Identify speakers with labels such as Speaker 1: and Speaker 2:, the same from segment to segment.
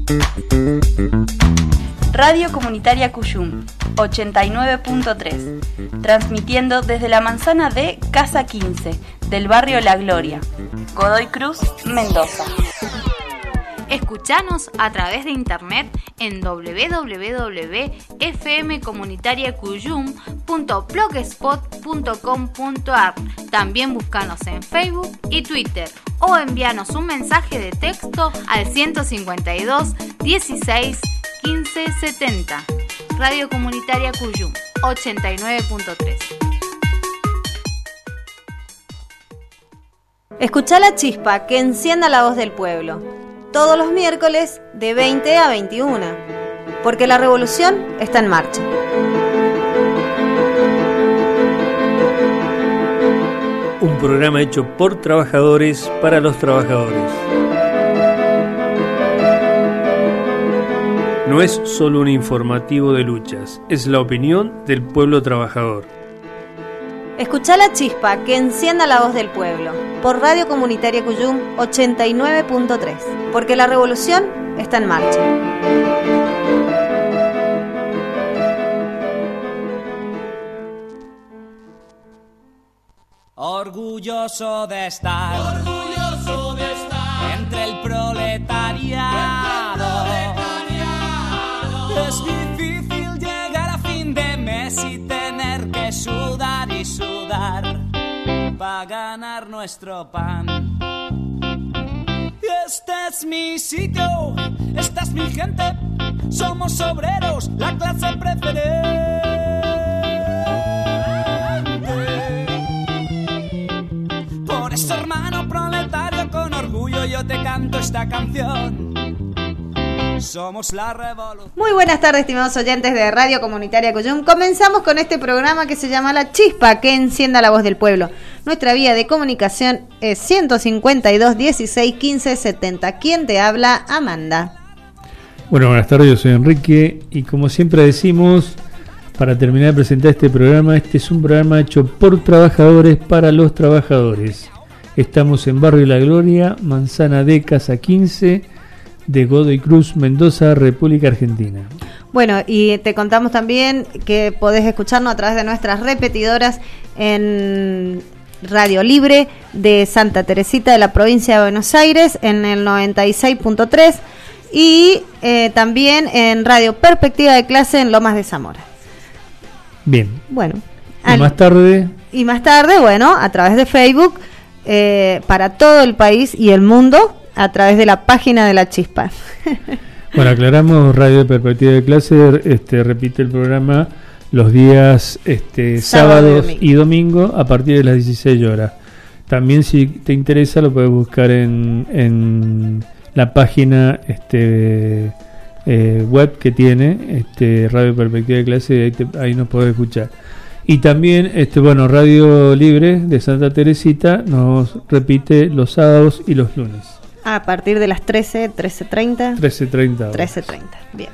Speaker 1: Radio Comunitaria Cuyum, 89.3, transmitiendo desde la manzana de Casa 15, del barrio La Gloria, Godoy Cruz, Mendoza.
Speaker 2: Escuchanos a través de internet en www.fmcomunitariacuyum.blogspot.com.ar. También búscanos en Facebook y Twitter o envíanos un mensaje de texto al 152 16 15 70. Radio Comunitaria Cuyum, 89.3.
Speaker 3: Escuchá La Chispa, que encienda la voz del pueblo. Todos los miércoles de 20 a 21, porque la revolución está en marcha.
Speaker 4: Un programa hecho por trabajadores para los trabajadores. No es solo un informativo de luchas, es la opinión del pueblo trabajador.
Speaker 3: Escuchá La Chispa, que encienda la voz del pueblo, por Radio Comunitaria Cuyum 89.3, porque la revolución está en marcha.
Speaker 5: Orgulloso de estar entre el proletariado. Es difícil llegar a fin de mes y tener que sudar y sudar para ganar nuestro pan. Este es mi sitio, esta es mi gente, somos obreros, la clase preferente. Por eso, hermano proletario, con orgullo yo te canto esta canción. Somos la revolución.
Speaker 3: Muy buenas tardes, estimados oyentes de Radio Comunitaria Cuyum. Comenzamos con este programa que se llama La Chispa, que encienda la voz del pueblo. Nuestra vía de comunicación es 152 16 15 70. ¿Quién te habla? Amanda.
Speaker 4: Bueno, buenas tardes, yo soy Enrique y como siempre decimos, para terminar de presentar este programa, este es un programa hecho por trabajadores para los trabajadores. Estamos en Barrio La Gloria, Manzana de Casa 15, de Godoy Cruz, Mendoza, República Argentina.
Speaker 3: Bueno, y te contamos también que podés escucharnos a través de nuestras repetidoras en Radio Libre de Santa Teresita de la provincia de Buenos Aires en el 96.3 y también en Radio Perspectiva de Clase en Lomas de Zamora.
Speaker 4: Bien.
Speaker 3: Bueno.
Speaker 4: Y
Speaker 3: más tarde, bueno, a través de Facebook para todo el país y el mundo, a través de la página de La Chispa.
Speaker 4: Bueno, aclaramos, Radio Perspectiva de Clase repite el programa los días sábados y domingo a partir de las 16 horas. También si te interesa lo puedes buscar en la página web que tiene Radio Perspectiva de Clase, ahí nos podés escuchar. Y también Radio Libre de Santa Teresita nos repite los sábados y los lunes.
Speaker 3: A partir de las 13:30. 13:30, bien.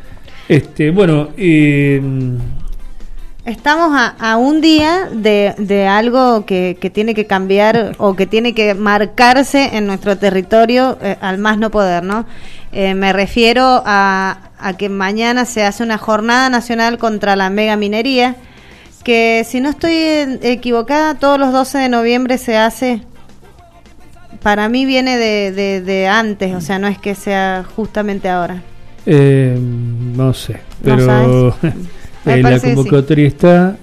Speaker 3: Estamos a un día de algo que tiene que cambiar o que tiene que marcarse en nuestro territorio al más no poder, ¿no? Me refiero a que mañana se hace una jornada nacional contra la megaminería, que si no estoy equivocada, todos los 12 de noviembre se hace. Para mí viene de antes, o sea, no es que sea justamente ahora.
Speaker 4: No sé, pero
Speaker 3: ¿No
Speaker 4: la convocatoria está,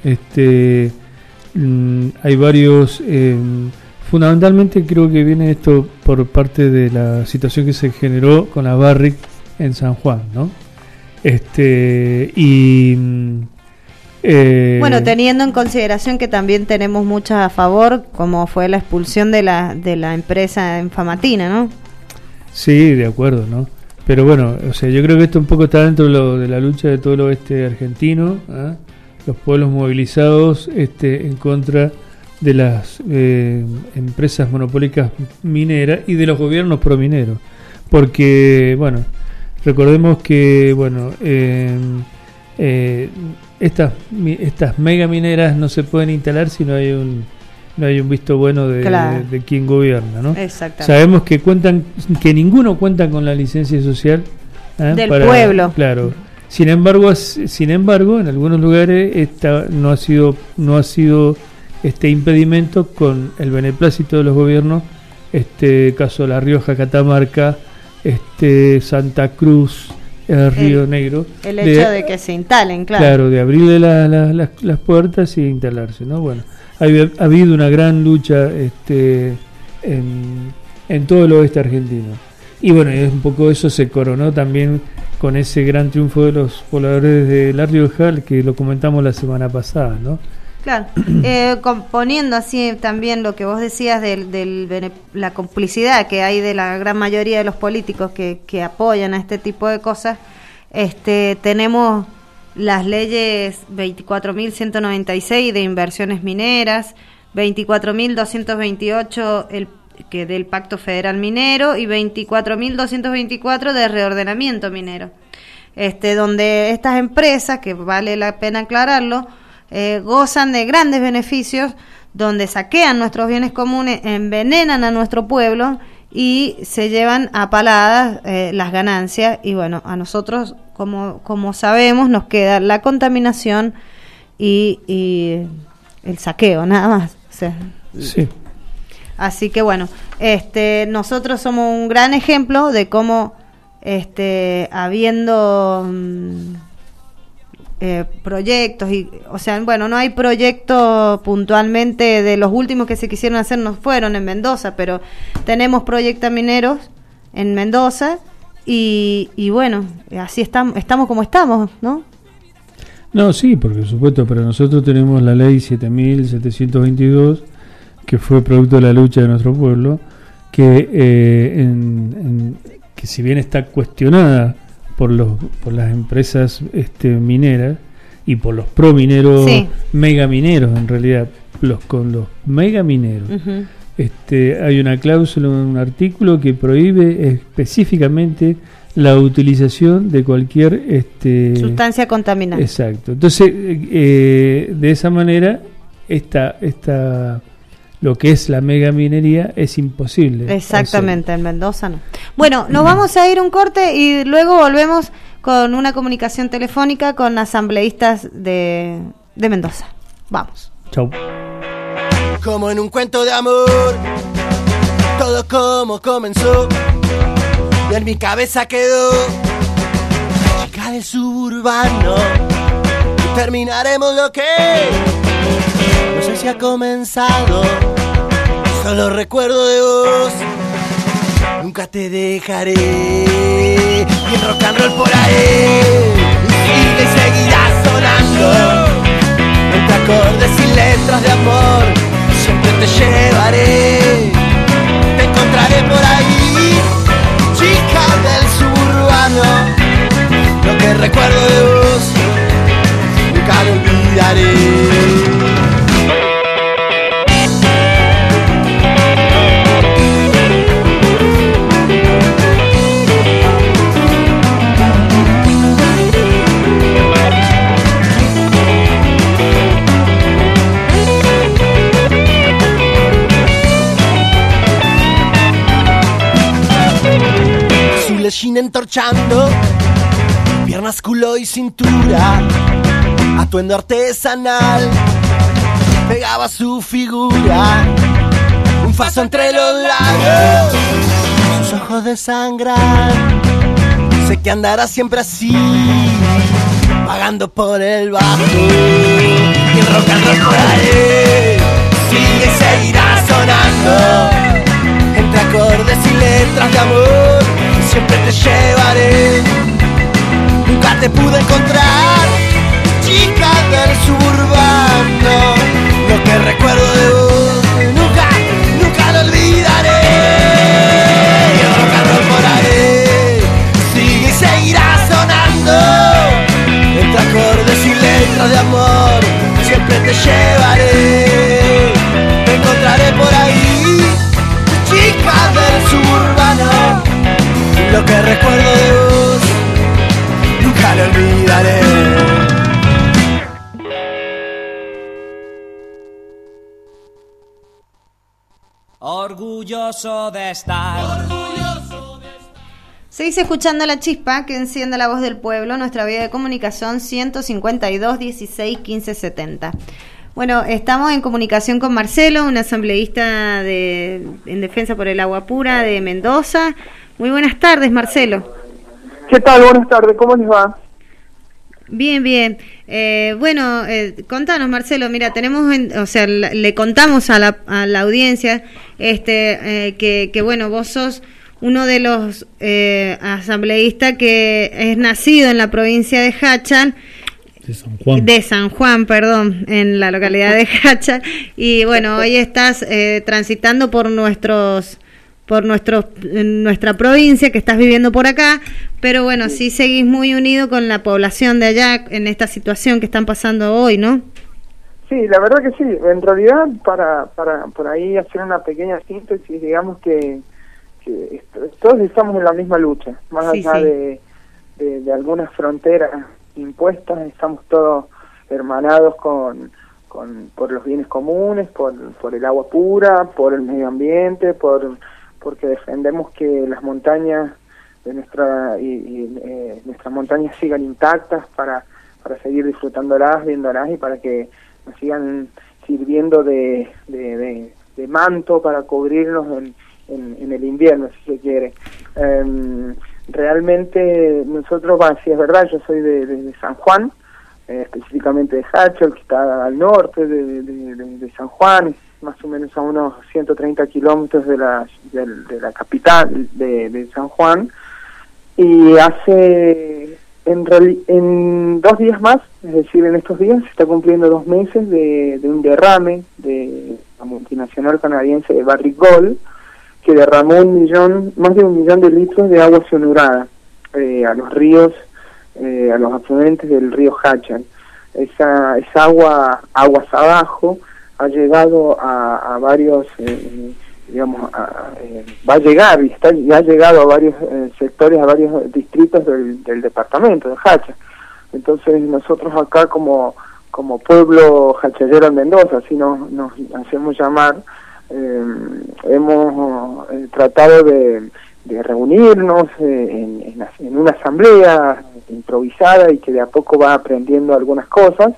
Speaker 4: hay varios, fundamentalmente creo que viene esto por parte de la situación que se generó con la Barrick en San Juan, ¿no?
Speaker 3: Bueno, teniendo en consideración que también tenemos muchas a favor, como fue la expulsión de la empresa en Famatina, ¿no?
Speaker 4: Sí, de acuerdo, ¿no? Pero bueno, o sea, yo creo que esto un poco está dentro de la lucha de todo el oeste argentino, ¿eh? Los pueblos movilizados en contra de las empresas monopólicas mineras y de los gobiernos promineros, porque, bueno, recordemos que, bueno, estas megamineras no se pueden instalar si no hay un visto bueno de quien gobierna, ¿no?
Speaker 3: Exactamente.
Speaker 4: Sabemos que ninguno cuenta con la licencia social
Speaker 3: del pueblo.
Speaker 4: Claro. Sin embargo, en algunos lugares no ha sido este impedimento con el beneplácito de los gobiernos, caso La Rioja, Catamarca, Santa Cruz, Río Negro.
Speaker 3: El hecho de que se instalen, claro.
Speaker 4: Claro, de abrirle las puertas y instalarse, ¿no? Bueno, ha habido una gran lucha en todo el oeste argentino. Y bueno, un poco eso se coronó también con ese gran triunfo de los pobladores de La Rioja, que lo comentamos la semana pasada, ¿no?
Speaker 3: Claro, componiendo así también lo que vos decías de la complicidad que hay de la gran mayoría de los políticos que apoyan a este tipo de cosas, tenemos las leyes 24.196 de inversiones mineras, 24.228 que del Pacto Federal Minero y 24.224 de reordenamiento minero, donde estas empresas, que vale la pena aclararlo, gozan de grandes beneficios, donde saquean nuestros bienes comunes, envenenan a nuestro pueblo y se llevan a paladas las ganancias. Y bueno, a nosotros, como sabemos, nos queda la contaminación y el saqueo, nada más. O sea,
Speaker 4: sí.
Speaker 3: Así que bueno, nosotros somos un gran ejemplo de cómo habiendo proyectos no hay proyectos puntualmente, de los últimos que se quisieron hacer no fueron en Mendoza, pero tenemos proyectamineros en Mendoza y bueno, así estamos como estamos, ¿no?
Speaker 4: No, sí, porque por supuesto, para nosotros tenemos la ley 7.722, que fue producto de la lucha de nuestro pueblo, que que si bien está cuestionada por las empresas mineras y por los promineros, sí, megamineros, en realidad con los megamineros, uh-huh, hay una cláusula, un artículo que prohíbe específicamente la utilización de cualquier
Speaker 3: sustancia contaminante.
Speaker 4: Exacto. Entonces, de esa manera, lo que es la megaminería es imposible.
Speaker 3: Exactamente, en Mendoza no. Bueno, nos vamos a ir un corte y luego volvemos con una comunicación telefónica con asambleístas de Mendoza. Vamos.
Speaker 4: Chau.
Speaker 6: Como en un cuento de amor, todo como comenzó, y en mi cabeza quedó la chica del suburbano, y terminaremos lo que no sé si ha comenzado. Solo recuerdo de vos, nunca te dejaré, y el rock and roll por ahí sigue y seguirá sonando, entre acordes y letras de amor, siempre te llevaré, te encontraré por ahí, chica del suburbano, lo que recuerdo de vos, nunca lo olvidaré. Entorchando piernas, culo y cintura, atuendo artesanal pegaba su figura, un faso entre los labios, sus ojos desangran, sé que andará siempre así, pagando por el bajo, y el rock and roll por ahí sigue y seguirá sonando, entre acordes y letras de amor, siempre te llevaré, nunca te pude encontrar, chica del suburbano, lo que recuerdo de vos, nunca lo olvidaré, y el rock and roll por ahí sigue y seguirá sonando, entre acordes y letras de amor, siempre te llevaré, te encontraré por ahí, chica del suburbano, lo que recuerdo de vos, nunca lo olvidaré.
Speaker 5: Orgulloso de estar
Speaker 3: Seguís escuchando La Chispa, que enciende la voz del pueblo, nuestra vía de comunicación 152 16 15 70. Bueno, estamos en comunicación con Marcelo, un asambleísta en defensa por el agua pura de Mendoza. Muy buenas tardes, Marcelo.
Speaker 7: ¿Qué tal? Buenas tardes, ¿cómo les va?
Speaker 3: Bien, bien. Contanos, Marcelo, mira, le contamos a la audiencia que bueno, vos sos uno de los asambleístas que es nacido en la provincia de Hachal, de San Juan, perdón, en la localidad de Hachal, y bueno, hoy estás transitando por nuestra provincia, que estás viviendo por acá, pero bueno, sí seguís muy unido con la población de allá en esta situación que están pasando hoy, ¿no?
Speaker 7: Sí, la verdad que sí. En realidad, para por ahí hacer una pequeña síntesis, digamos que todos estamos en la misma lucha, más allá de algunas fronteras impuestas, estamos todos hermanados por los bienes comunes, por el agua pura, por el medio ambiente, porque defendemos que las montañas de nuestras montañas sigan intactas para seguir disfrutándolas, viéndolas y para que nos sigan sirviendo de manto para cubrirnos en el invierno, si se quiere. Realmente nosotros, si es verdad, yo soy de San Juan, específicamente de Hachal, que está al norte de San Juan, más o menos a unos 130 kilómetros de la capital de San Juan, y hace en 2 días más, es decir, en estos días se está cumpliendo 2 meses de un derrame de la multinacional canadiense de Barrick Gold, que derramó más de 1 millón de litros de agua cianurada a los ríos, a los afluentes del río Hachal. Esa agua, aguas abajo, ha llegado a varios, va a llegar y ha llegado a varios sectores, a varios distritos del departamento de Hachal. Entonces nosotros acá como pueblo hachallero en Mendoza, así nos hacemos llamar, hemos tratado de reunirnos en una asamblea improvisada y que de a poco va aprendiendo algunas cosas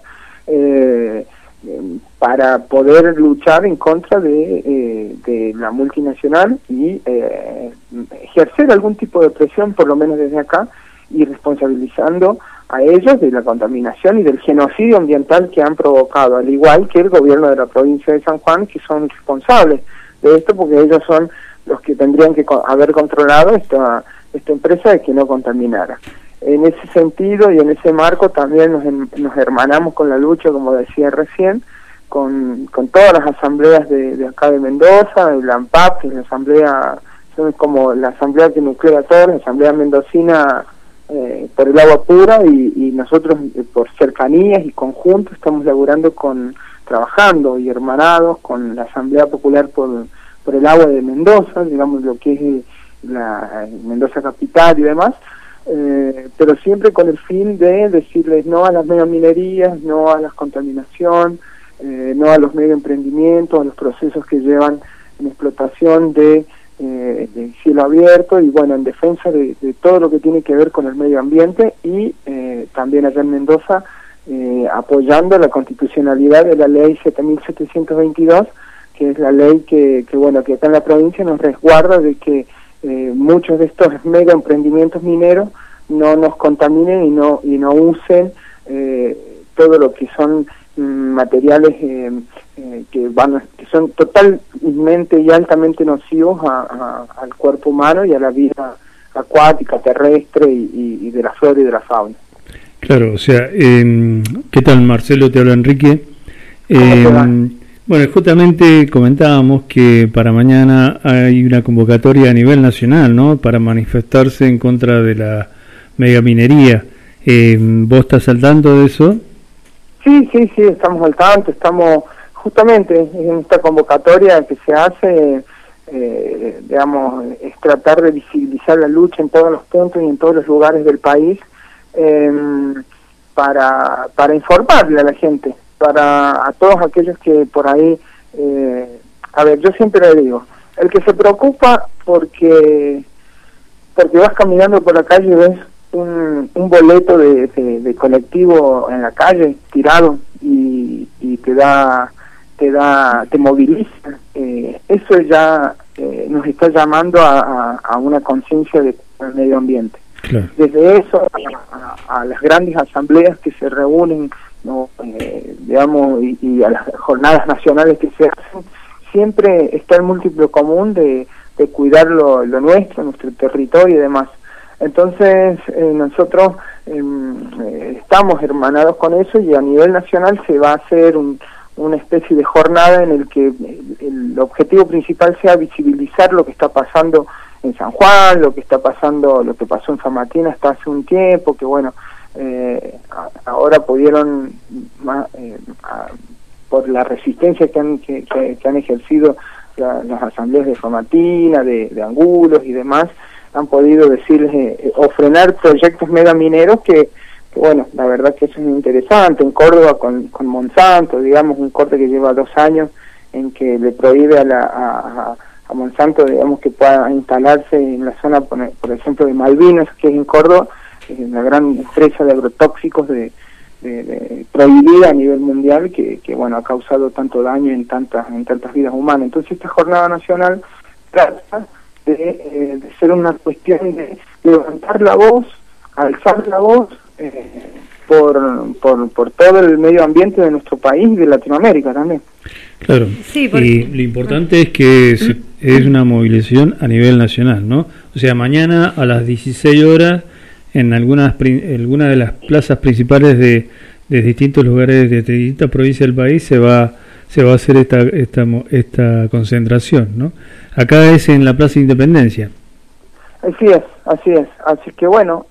Speaker 7: para poder luchar en contra de la multinacional y ejercer algún tipo de presión, por lo menos desde acá, y responsabilizando a ellos de la contaminación y del genocidio ambiental que han provocado, al igual que el gobierno de la provincia de San Juan, que son responsables de esto, porque ellos son los que tendrían que haber controlado esta empresa de que no contaminara. En ese sentido y en ese marco también nos hermanamos con la lucha, como decía recién, con todas las asambleas de acá de Mendoza, el ANPAP, que es la asamblea, son como la asamblea que nuclea a todos, la asamblea mendocina por el agua pura, y nosotros por cercanías y conjuntos estamos trabajando y hermanados con la Asamblea Popular por el agua de Mendoza, digamos lo que es la Mendoza capital y demás, pero siempre con el fin de decirles no a las megaminerías, no a la contaminación, no a los megaemprendimientos, a los procesos que llevan en explotación de cielo abierto, y bueno, en defensa de todo lo que tiene que ver con el medio ambiente, y también allá en Mendoza apoyando la constitucionalidad de la ley 7722, que es la ley que acá en la provincia nos resguarda de que muchos de estos mega emprendimientos mineros no nos contaminen y no usen todo lo que son materiales que son totalmente y altamente nocivos al cuerpo humano y a la vida acuática, terrestre y de la flora y de la fauna.
Speaker 4: Claro, o sea, ¿qué tal, Marcelo? Te habla Enrique. Bueno, justamente comentábamos que para mañana hay una convocatoria a nivel nacional, ¿no?, para manifestarse en contra de la megaminería. ¿Vos estás al tanto de eso?
Speaker 7: Sí, estamos al tanto, estamos justamente en esta convocatoria que se hace, es tratar de visibilizar la lucha en todos los puntos y en todos los lugares del país, para informarle a la gente, a todos aquellos que por ahí, yo siempre le digo, el que se preocupa porque porque vas caminando por la calle y ves un boleto de colectivo en la calle tirado y te moviliza. Eso ya nos está llamando a una conciencia del medio ambiente.
Speaker 4: Claro.
Speaker 7: Desde eso a las grandes asambleas que se reúnen, ¿no? Digamos, y a las jornadas nacionales que se hacen, siempre está el múltiplo común de cuidar lo nuestro, nuestro territorio y demás. Entonces nosotros estamos hermanados con eso, y a nivel nacional se va a hacer una especie de jornada en el que el objetivo principal sea visibilizar lo que está pasando en San Juan, lo que pasó en San Martín hasta hace un tiempo, que bueno, ahora pudieron, por la resistencia que han ejercido las asambleas de San Martín, de Angulos y demás, han podido decirles o frenar proyectos megamineros que bueno, la verdad que eso es interesante. En Córdoba con Monsanto, digamos, un corte que lleva 2 años en que le prohíbe a Monsanto, digamos, que pueda instalarse en la zona, por ejemplo, de Malvinas, que es en Córdoba, una gran empresa de agrotóxicos prohibida a nivel mundial, que bueno, ha causado tanto daño en tantas vidas humanas. Entonces esta jornada nacional trata de ser una cuestión de levantar la voz, alzar la voz por todo el medio ambiente de nuestro país y de Latinoamérica también.
Speaker 4: Claro, sí, y lo importante es que es una movilización a nivel nacional, ¿no? O sea, mañana a las 16 horas en alguna de las plazas principales de distintos lugares de distintas provincias del país se va a hacer esta concentración, ¿no? Acá es en la Plaza Independencia. Así
Speaker 7: es. Así que bueno,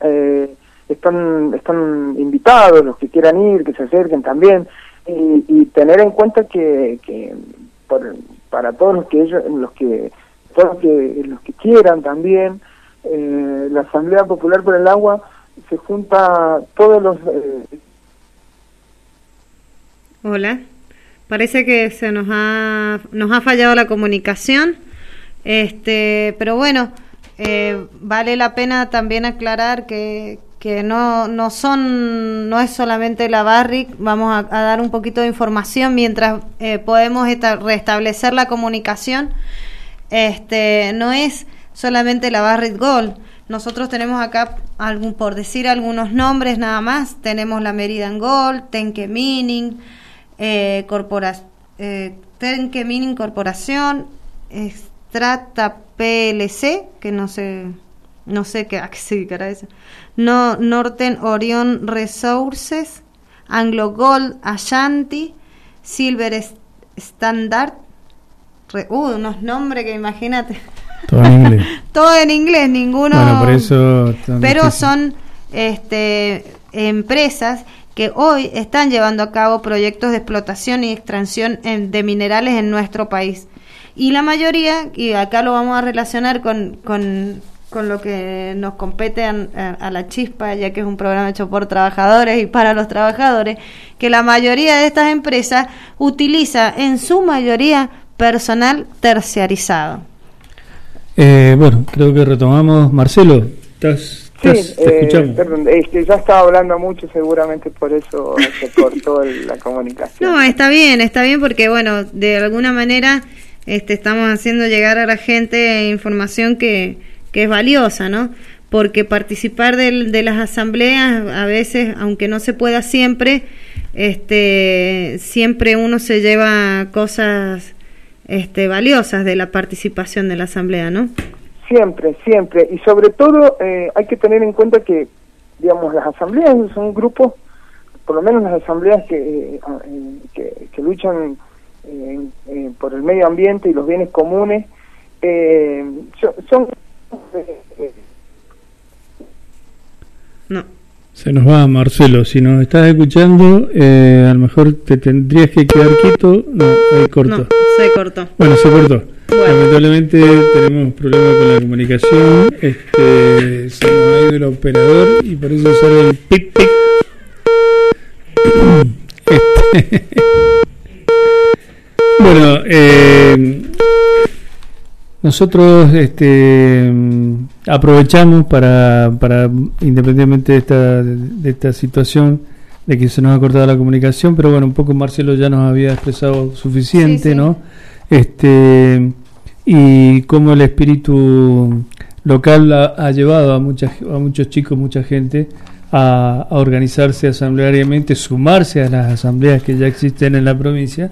Speaker 7: están invitados los que quieran ir, que se acerquen también, y tener en cuenta que para todos los que quieran también, la Asamblea Popular por el Agua se junta todos los
Speaker 3: Hola, parece que nos ha fallado la comunicación, pero bueno, vale la pena también aclarar que no es solamente la Barrick. Vamos a dar un poquito de información mientras podemos restablecer la comunicación. No es solamente la Barrick Gold. Nosotros tenemos acá, por decir algunos nombres nada más, tenemos la Meridian Gold, Tenke Mining, Tenke Mining Corporación, Strata PLC, que no sé qué significará eso. Northern Orion Resources, Anglo Gold, Ashanti, Silver Standard, unos nombres que imagínate.
Speaker 4: Todo en inglés.
Speaker 3: Todo en inglés, ninguno.
Speaker 4: Bueno, por eso.
Speaker 3: Pero son empresas que hoy están llevando a cabo proyectos de explotación y extracción de minerales en nuestro país. Y la mayoría, y acá lo vamos a relacionar con lo que nos compete a la Chispa, ya que es un programa hecho por trabajadores y para los trabajadores, que la mayoría de estas empresas utiliza en su mayoría personal terciarizado.
Speaker 7: Bueno, creo que retomamos. Marcelo, te escuchamos. Perdón, ya estaba hablando mucho, seguramente por eso se cortó la comunicación.
Speaker 3: No, está bien porque bueno, de alguna manera estamos haciendo llegar a la gente información que es valiosa, ¿no? Porque participar de las asambleas, a veces, aunque no se pueda siempre, siempre uno se lleva cosas valiosas de la participación de la asamblea, ¿no?
Speaker 7: Siempre, y sobre todo hay que tener en cuenta que, digamos, las asambleas son grupos, por lo menos las asambleas que luchan por el medio ambiente y los bienes comunes, son
Speaker 3: no.
Speaker 4: Se nos va, Marcelo. Si nos estás escuchando, a lo mejor te tendrías que quedar quieto. No, ahí cortó.
Speaker 3: No, se cortó.
Speaker 4: Bueno, se cortó. Bueno. Lamentablemente tenemos problemas con la comunicación. Se nos ha ido el operador y por eso sale el pic pic. Bueno, nosotros aprovechamos para independientemente de esta situación de que se nos ha cortado la comunicación, pero bueno, un poco Marcelo ya nos había expresado suficiente, sí. ¿No? Y cómo el espíritu local ha llevado a muchos chicos, mucha gente a organizarse asambleariamente, sumarse a las asambleas que ya existen en la provincia,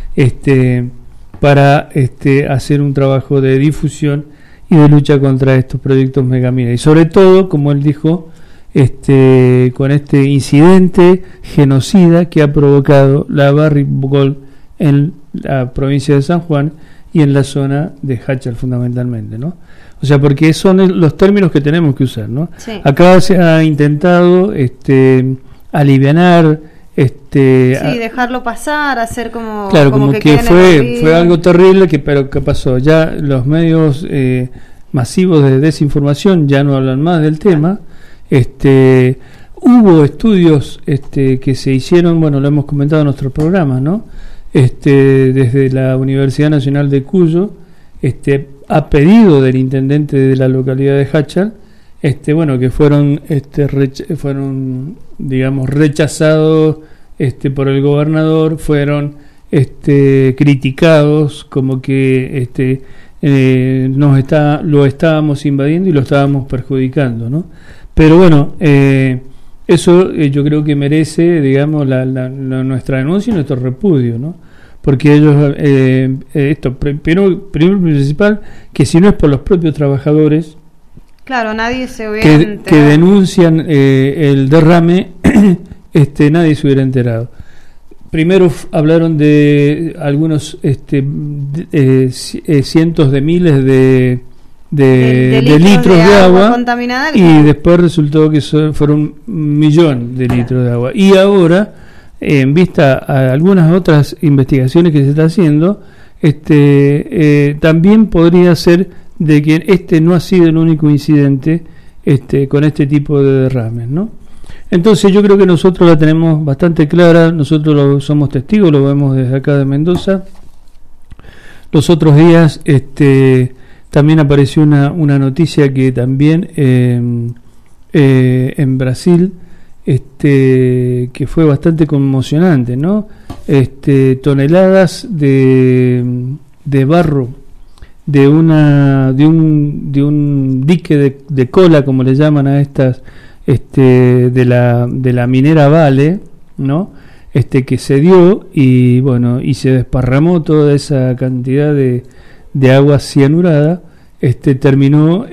Speaker 4: para hacer un trabajo de difusión y de lucha contra estos proyectos megaminas. Y sobre todo, como él dijo, con este incidente genocida que ha provocado la Barrick Gold en la provincia de San Juan y en la zona de Hachal fundamentalmente, ¿no? O sea, porque son los términos que tenemos que usar, ¿no? Sí. Acá se ha intentado alivianar,
Speaker 3: dejarlo pasar, hacer como
Speaker 4: claro, como que fue algo terrible, pero ¿qué pasó? Ya los medios masivos de desinformación ya no hablan más del tema. Hubo estudios que se hicieron, bueno, lo hemos comentado en nuestros programas, ¿no? Desde la Universidad Nacional de Cuyo, a pedido del intendente de la localidad de Hachal, bueno, que fueron digamos rechazados por el gobernador, fueron criticados como que lo estábamos invadiendo y lo estábamos perjudicando, ¿no? Pero bueno, eso yo creo que merece, digamos, nuestra denuncia y nuestro repudio, ¿no? Porque ellos, primero principal, que si no es por los propios trabajadores,
Speaker 3: claro, nadie se hubiera enterado,
Speaker 4: que denuncian el derrame, nadie se hubiera enterado. Primero hablaron de algunos cientos de miles de litros de agua
Speaker 3: contaminada,
Speaker 4: y después resultó que fueron 1 millón de litros de agua. Y ahora, en vista a algunas otras investigaciones que se está haciendo, también podría ser de que no ha sido el único incidente con este tipo de derrames, ¿no? Entonces yo creo que nosotros la tenemos bastante clara, nosotros somos testigos, lo vemos desde acá de Mendoza. Los otros días también apareció una noticia que también en Brasil, que fue bastante conmocionante, ¿no? Toneladas de barro de un dique de cola, como le llaman a estas, de la minera Vale, ¿no? Que se dio y bueno, y se desparramó toda esa cantidad de agua cianurada, terminó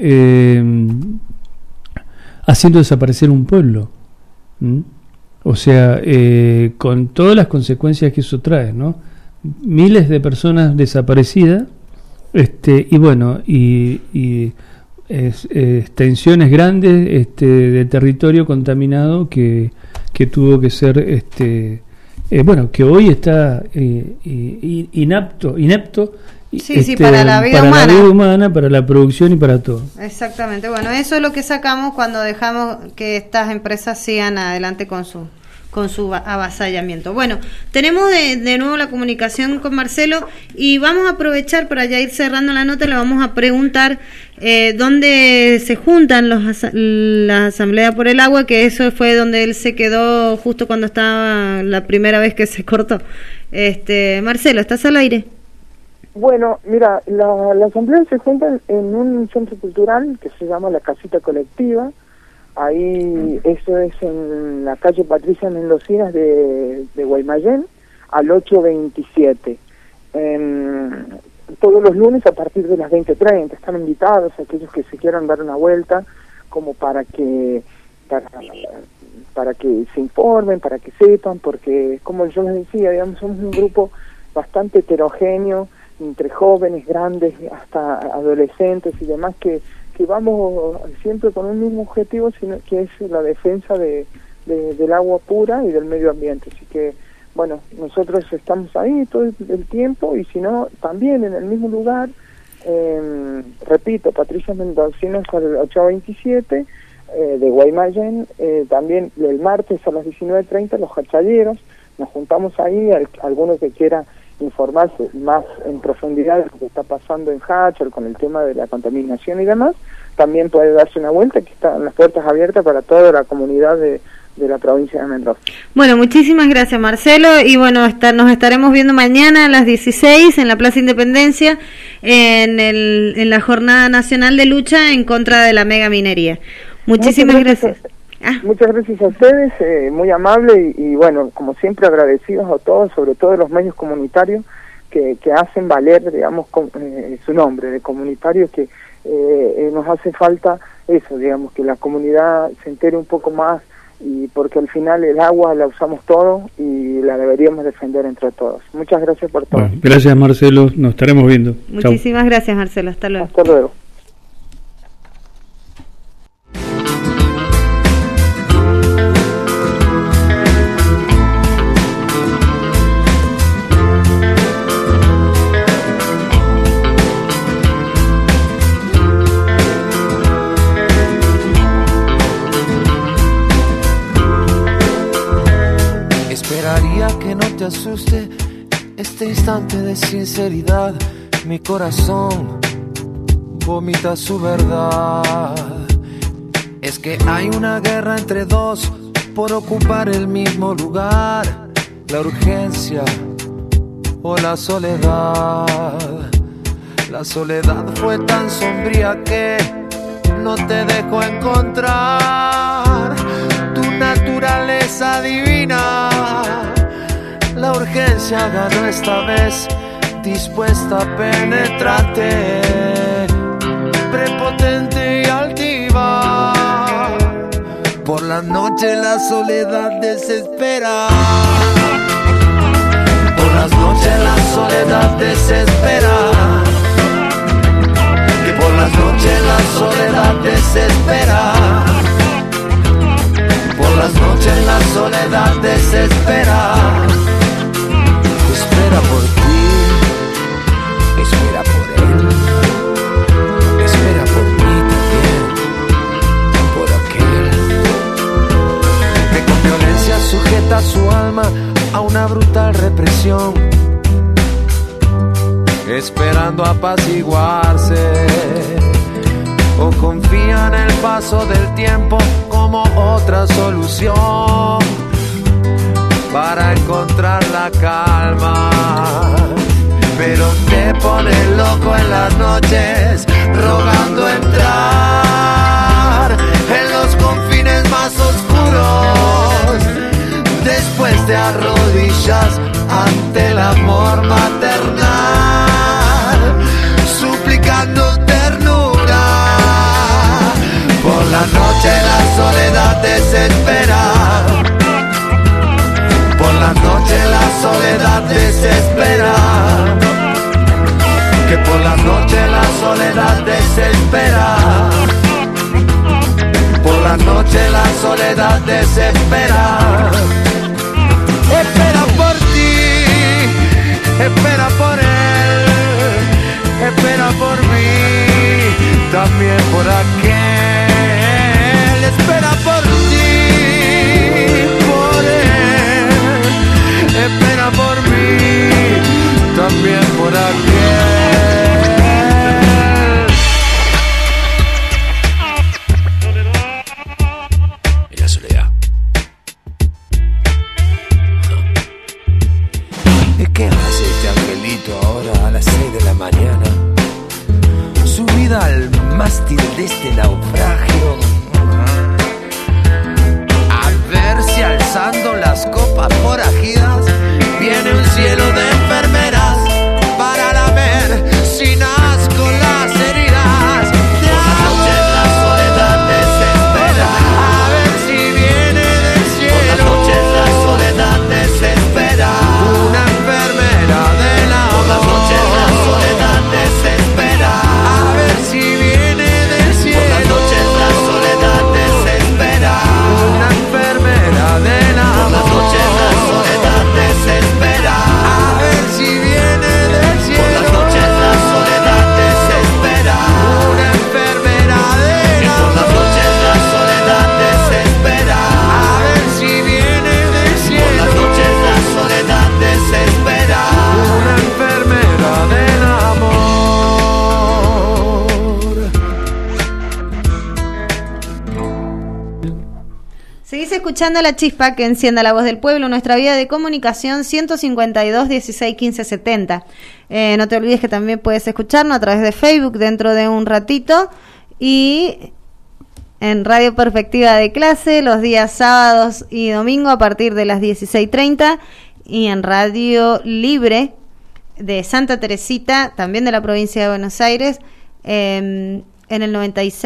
Speaker 4: haciendo desaparecer un pueblo. O sea, con todas las consecuencias que eso trae, ¿no? Miles de personas desaparecidas, y bueno, y extensiones grandes de territorio contaminado que tuvo que ser, bueno, que hoy está inepto.
Speaker 3: Sí, para la vida humana,
Speaker 4: para la producción y para todo.
Speaker 3: Exactamente. Bueno, eso es lo que sacamos cuando dejamos que estas empresas sigan adelante con su avasallamiento. Bueno, tenemos de nuevo la comunicación con Marcelo y vamos a aprovechar para ya ir cerrando la nota. Le vamos a preguntar dónde se juntan las asambleas por el agua, que eso fue donde él se quedó justo cuando estaba la primera vez que se cortó. Marcelo, ¿estás al aire?
Speaker 7: Bueno, mira, la asamblea se junta en un centro cultural que se llama La Casita Colectiva. Ahí, eso es en la calle Patricia Mendocinas de Guaymallén, al 827. Todos los lunes a partir de las 20:30. Están invitados aquellos que se quieran dar una vuelta, como para que se informen, para que sepan, porque como yo les decía, digamos, somos un grupo bastante heterogéneo, entre jóvenes, grandes, hasta adolescentes y demás, que vamos siempre con un mismo objetivo, que es la defensa del agua pura y del medio ambiente. Así que, bueno, nosotros estamos ahí todo el tiempo, y si no, también en el mismo lugar, repito, Patricia Mendocinas al 827 de Guaymallén, también el martes a las 19:30 los hachaleros, nos juntamos ahí, alguno que quiera informarse más en profundidad de lo que está pasando en Hatcher con el tema de la contaminación y demás, también puede darse una vuelta, que están las puertas abiertas para toda la comunidad de la provincia de Mendoza.
Speaker 3: Bueno, muchísimas gracias, Marcelo, y bueno, nos estaremos viendo mañana a las 16 en la Plaza Independencia en la Jornada Nacional de Lucha en contra de la megaminería. Muchísimas gracias.
Speaker 7: Muchas gracias a ustedes, muy amable y bueno, como siempre agradecidos a todos, sobre todo los medios comunitarios que hacen valer, digamos, su nombre de comunitarios, que nos hace falta eso, digamos, que la comunidad se entere un poco más, y porque al final el agua la usamos todos y la deberíamos defender entre todos. Muchas gracias por todo.
Speaker 4: Bueno, gracias, Marcelo, nos estaremos viendo.
Speaker 3: Muchísimas gracias, Marcelo, hasta luego.
Speaker 7: Hasta luego.
Speaker 8: Que no te asuste este instante de sinceridad. Mi corazón vomita su verdad. Es que hay una guerra entre dos por ocupar el mismo lugar. La urgencia o la soledad. La soledad fue tan sombría que no te dejó encontrar tu naturaleza divina. La urgencia ganó esta vez, dispuesta a penetrarte, prepotente y altiva. Por la noche la soledad desespera. Por las noches la soledad desespera. Que por las noches la soledad desespera. Por las noches la soledad desespera. Espera por ti, espera por él, espera por mí también, por aquel que con violencia sujeta su alma a una brutal represión, esperando apaciguarse, o confía en el paso del tiempo como otra solución para encontrar la calma. Pero te pone loco en las noches, rogando entrar en los confines más oscuros. Después te arrodillas ante el amor maternal, suplicando ternura. Por la noche la soledad desespera. Por la noche la soledad desespera. Que por la noche la soledad desespera. Por la noche la soledad desespera. Espera por ti, espera por él, espera por mí, también por aquel. Espera por ti, por él, espera por mí, también por aquel.
Speaker 9: En la soledad.
Speaker 8: ¿Y qué hace este angelito ahora a las 6 de la mañana? Subida al mástil de este naufragio, a ver si alzando las copas forajidas viene un cielo de enfermeras para lamer sin asco las heridas. Por la noche la soledad desespera, a ver si viene del cielo. Por la noche la soledad desespera, una enfermera de la amor. Por la noche la soledad desespera, a ver si viene del cielo. Por la noche la soledad desespera, una enfermera de la amor. Por la noche la soledad
Speaker 3: Seguís escuchando La Chispa que encienda la voz del pueblo, nuestra vía de comunicación 152 16 15 70. No te olvides que también puedes escucharnos a través de Facebook dentro de un ratito y en Radio Perspectiva de Clase los días sábados y domingo a partir de las 16:30 y en Radio Libre de Santa Teresita, también de la provincia de Buenos Aires, en el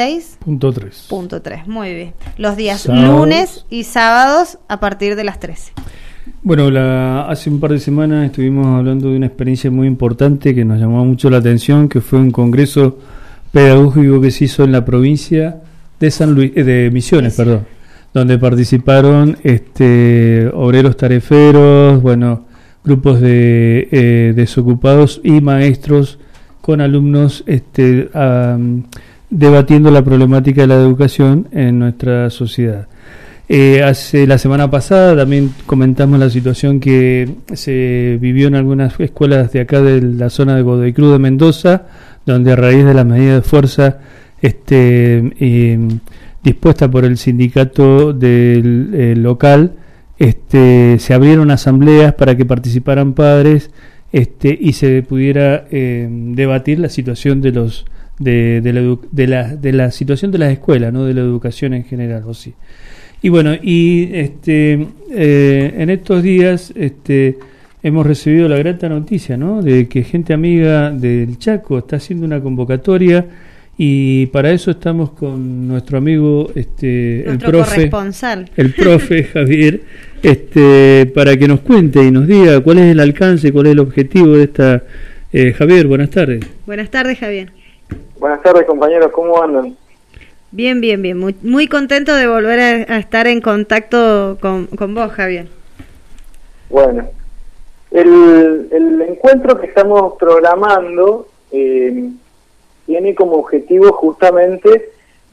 Speaker 3: 96.3. Muy bien. Los días sábados, lunes y sábados a partir de las 13.
Speaker 4: Bueno, hace un par de semanas estuvimos hablando de una experiencia muy importante que nos llamó mucho la atención, que fue un congreso pedagógico que se hizo en la provincia de de Misiones, perdón, donde participaron obreros tareferos, bueno, grupos de desocupados y maestros con alumnos debatiendo la problemática de la educación en nuestra sociedad. Hace la semana pasada también comentamos la situación que se vivió en algunas escuelas de acá de la zona de Godoy Cruz de Mendoza, donde a raíz de las medidas de fuerza dispuesta por el sindicato del local, se abrieron asambleas para que participaran padres y se pudiera debatir la situación de la situación de las escuelas, no de la educación en general, o sí. Y bueno, en estos días hemos recibido la grata noticia, ¿no?, de que gente amiga del Chaco está haciendo una convocatoria, y para eso estamos con nuestro amigo el profe Javier, para que nos cuente y nos diga cuál es el alcance, cuál es el objetivo de esta. Javier, buenas tardes.
Speaker 3: Buenas tardes, Javier.
Speaker 10: Buenas tardes, compañeros, ¿cómo andan?
Speaker 3: Bien, muy, muy contento de volver a estar en contacto con vos, Javier.
Speaker 10: Bueno, el encuentro que estamos programando tiene como objetivo justamente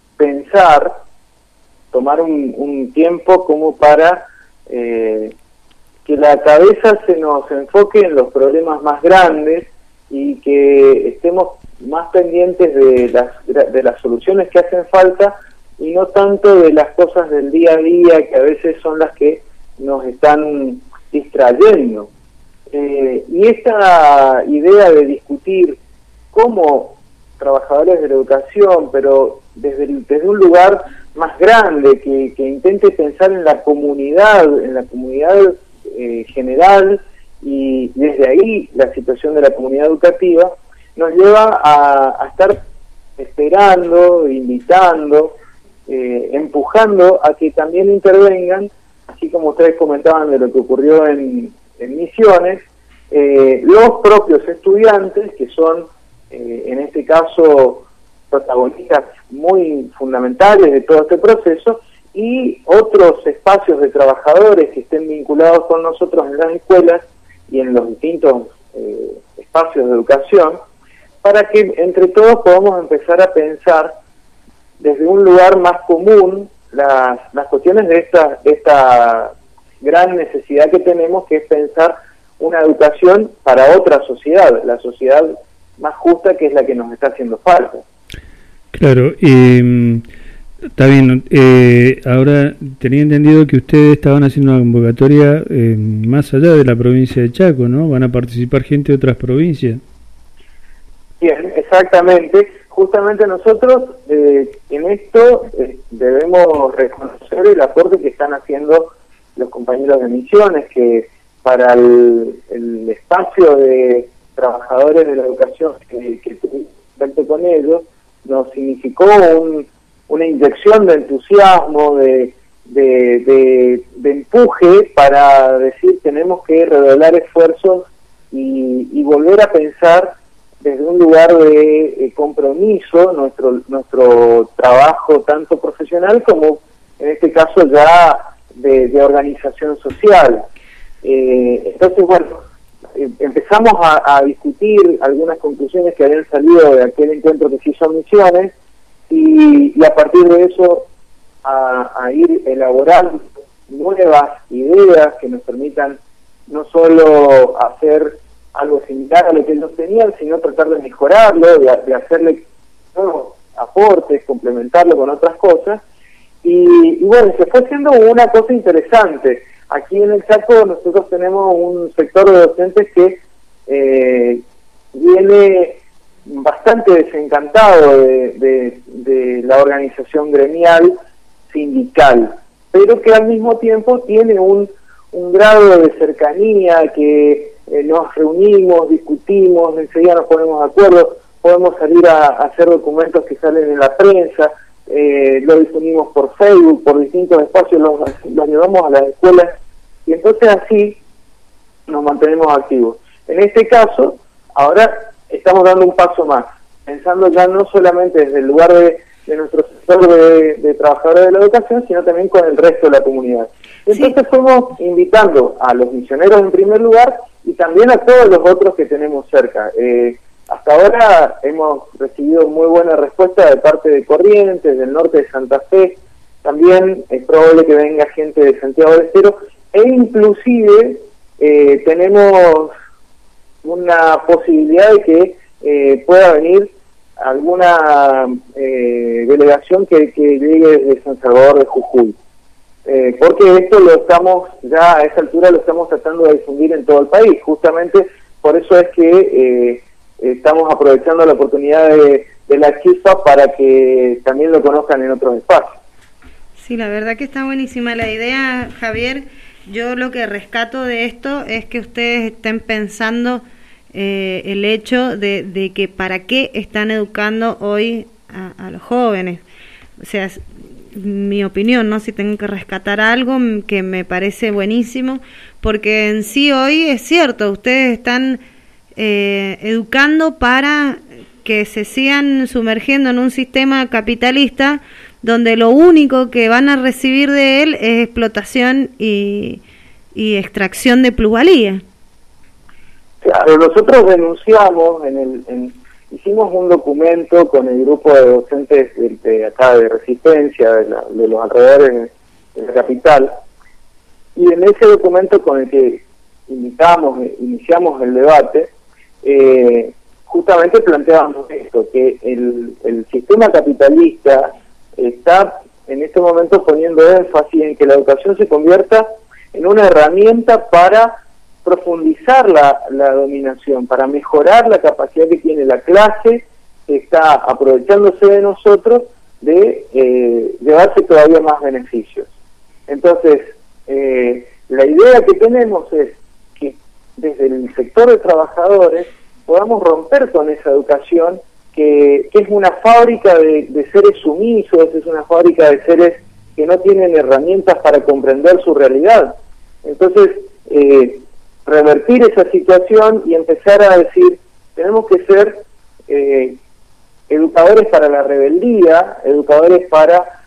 Speaker 10: tomar un tiempo como para que la cabeza se nos enfoque en los problemas más grandes y que estemos más pendientes de las soluciones que hacen falta y no tanto de las cosas del día a día que a veces son las que nos están distrayendo. Y esta idea de discutir cómo trabajadores de la educación, pero desde un lugar más grande, que intente pensar en la comunidad general, y desde ahí la situación de la comunidad educativa, nos lleva a estar esperando, invitando, empujando a que también intervengan, así como ustedes comentaban de lo que ocurrió en Misiones, los propios estudiantes, que son en este caso protagonistas muy fundamentales de todo este proceso, y otros espacios de trabajadores que estén vinculados con nosotros en las escuelas y en los distintos espacios de educación, para que entre todos podamos empezar a pensar desde un lugar más común las cuestiones de esta gran necesidad que tenemos, que es pensar una educación para otra sociedad, la sociedad más justa, que es la que nos está haciendo falta. Claro,
Speaker 4: está bien. Ahora tenía entendido que ustedes estaban haciendo una convocatoria más allá de la provincia de Chaco, ¿no? ¿Van a participar gente de otras provincias?
Speaker 10: Bien, exactamente. Justamente nosotros en esto debemos reconocer el aporte que están haciendo los compañeros de Misiones, que para el espacio de trabajadores de la educación que contacto con ellos, nos significó una inyección de entusiasmo, de empuje para decir tenemos que redoblar esfuerzos y volver a pensar desde un lugar de compromiso nuestro trabajo tanto profesional como en este caso ya de organización social. Entonces, bueno, empezamos a discutir algunas conclusiones que habían salido de aquel encuentro que se hizo en Misiones y a partir de eso a ir elaborando nuevas ideas que nos permitan no solo hacer algo similar a lo que ellos tenían, sino tratar de mejorarlo, de hacerle nuevos aportes, complementarlo con otras cosas, y bueno, se fue haciendo una cosa interesante. Aquí en el Chaco nosotros tenemos un sector de docentes que viene bastante desencantado de la organización gremial sindical, pero que al mismo tiempo tiene un grado de cercanía, que nos reunimos, discutimos, enseguida nos ponemos de acuerdo, podemos salir a hacer documentos que salen en la prensa, lo difundimos por Facebook, por distintos espacios, los llevamos a las escuelas, y entonces así nos mantenemos activos. En este caso, ahora estamos dando un paso más, pensando ya no solamente desde el lugar de nuestro sector de trabajadores de la educación, sino también con el resto de la comunidad. Entonces fuimos invitando a los misioneros en primer lugar y también a todos los otros que tenemos cerca. Hasta ahora hemos recibido muy buena respuesta de parte de Corrientes, del norte de Santa Fe, también es probable que venga gente de Santiago del Estero, e inclusive tenemos una posibilidad de que pueda venir alguna delegación que llegue desde San Salvador de Jujuy. Porque esto lo estamos, ya a esa altura lo estamos tratando de difundir en todo el país. Justamente por eso es que estamos aprovechando la oportunidad de la chispa para que también lo conozcan en otros espacios.
Speaker 3: Sí, la verdad que está buenísima la idea, Javier. Yo lo que rescato de esto es que ustedes estén pensando el hecho de que para qué están educando hoy a los jóvenes. O sea, es mi opinión, ¿no? Si tengo que rescatar algo que me parece buenísimo, porque en sí hoy es cierto, ustedes están educando para que se sigan sumergiendo en un sistema capitalista donde lo único que van a recibir de él es explotación y extracción de plusvalía.
Speaker 10: Claro, nosotros denunciamos, hicimos un documento con el grupo de docentes de acá de Resistencia, de los alrededores de la capital, y en ese documento con el que iniciamos el debate, justamente planteábamos esto, que el sistema capitalista está en este momento poniendo énfasis en que la educación se convierta en una herramienta para profundizar la dominación, para mejorar la capacidad que tiene la clase que está aprovechándose de nosotros de llevarse todavía más beneficios. Entonces, la idea que tenemos es que desde el sector de trabajadores podamos romper con esa educación que es una fábrica de seres sumisos, es una fábrica de seres que no tienen herramientas para comprender su realidad. Entonces, revertir esa situación y empezar a decir, tenemos que ser educadores para la rebeldía, educadores para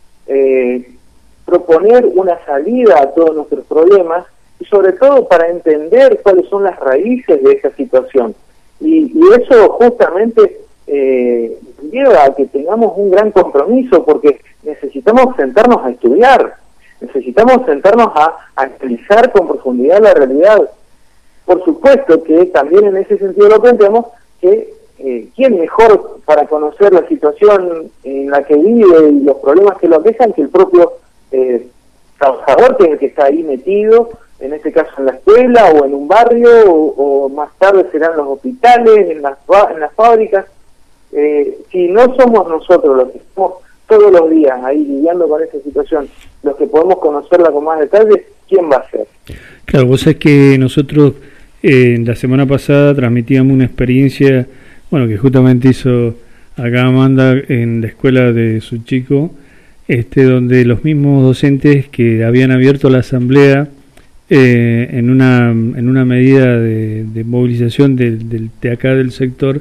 Speaker 10: proponer una salida a todos nuestros problemas y sobre todo para entender cuáles son las raíces de esa situación. Y eso justamente lleva a que tengamos un gran compromiso, porque necesitamos sentarnos a estudiar, necesitamos sentarnos a analizar con profundidad la realidad. Por supuesto que también en ese sentido lo planteamos que quién mejor para conocer la situación en la que vive y los problemas que lo aquejan que el propio trabajador, que es el que está ahí metido, en este caso en la escuela o en un barrio o más tarde serán los hospitales, en las fábricas. Si no somos nosotros los que estamos todos los días ahí lidiando con esa situación, los que podemos conocerla con más detalle, ¿quién va a ser?
Speaker 4: Claro, vos sabés que nosotros la semana pasada transmitíamos una experiencia, bueno, que justamente hizo acá Amanda en la escuela de su chico, donde los mismos docentes que habían abierto la asamblea en una medida de movilización de acá del sector,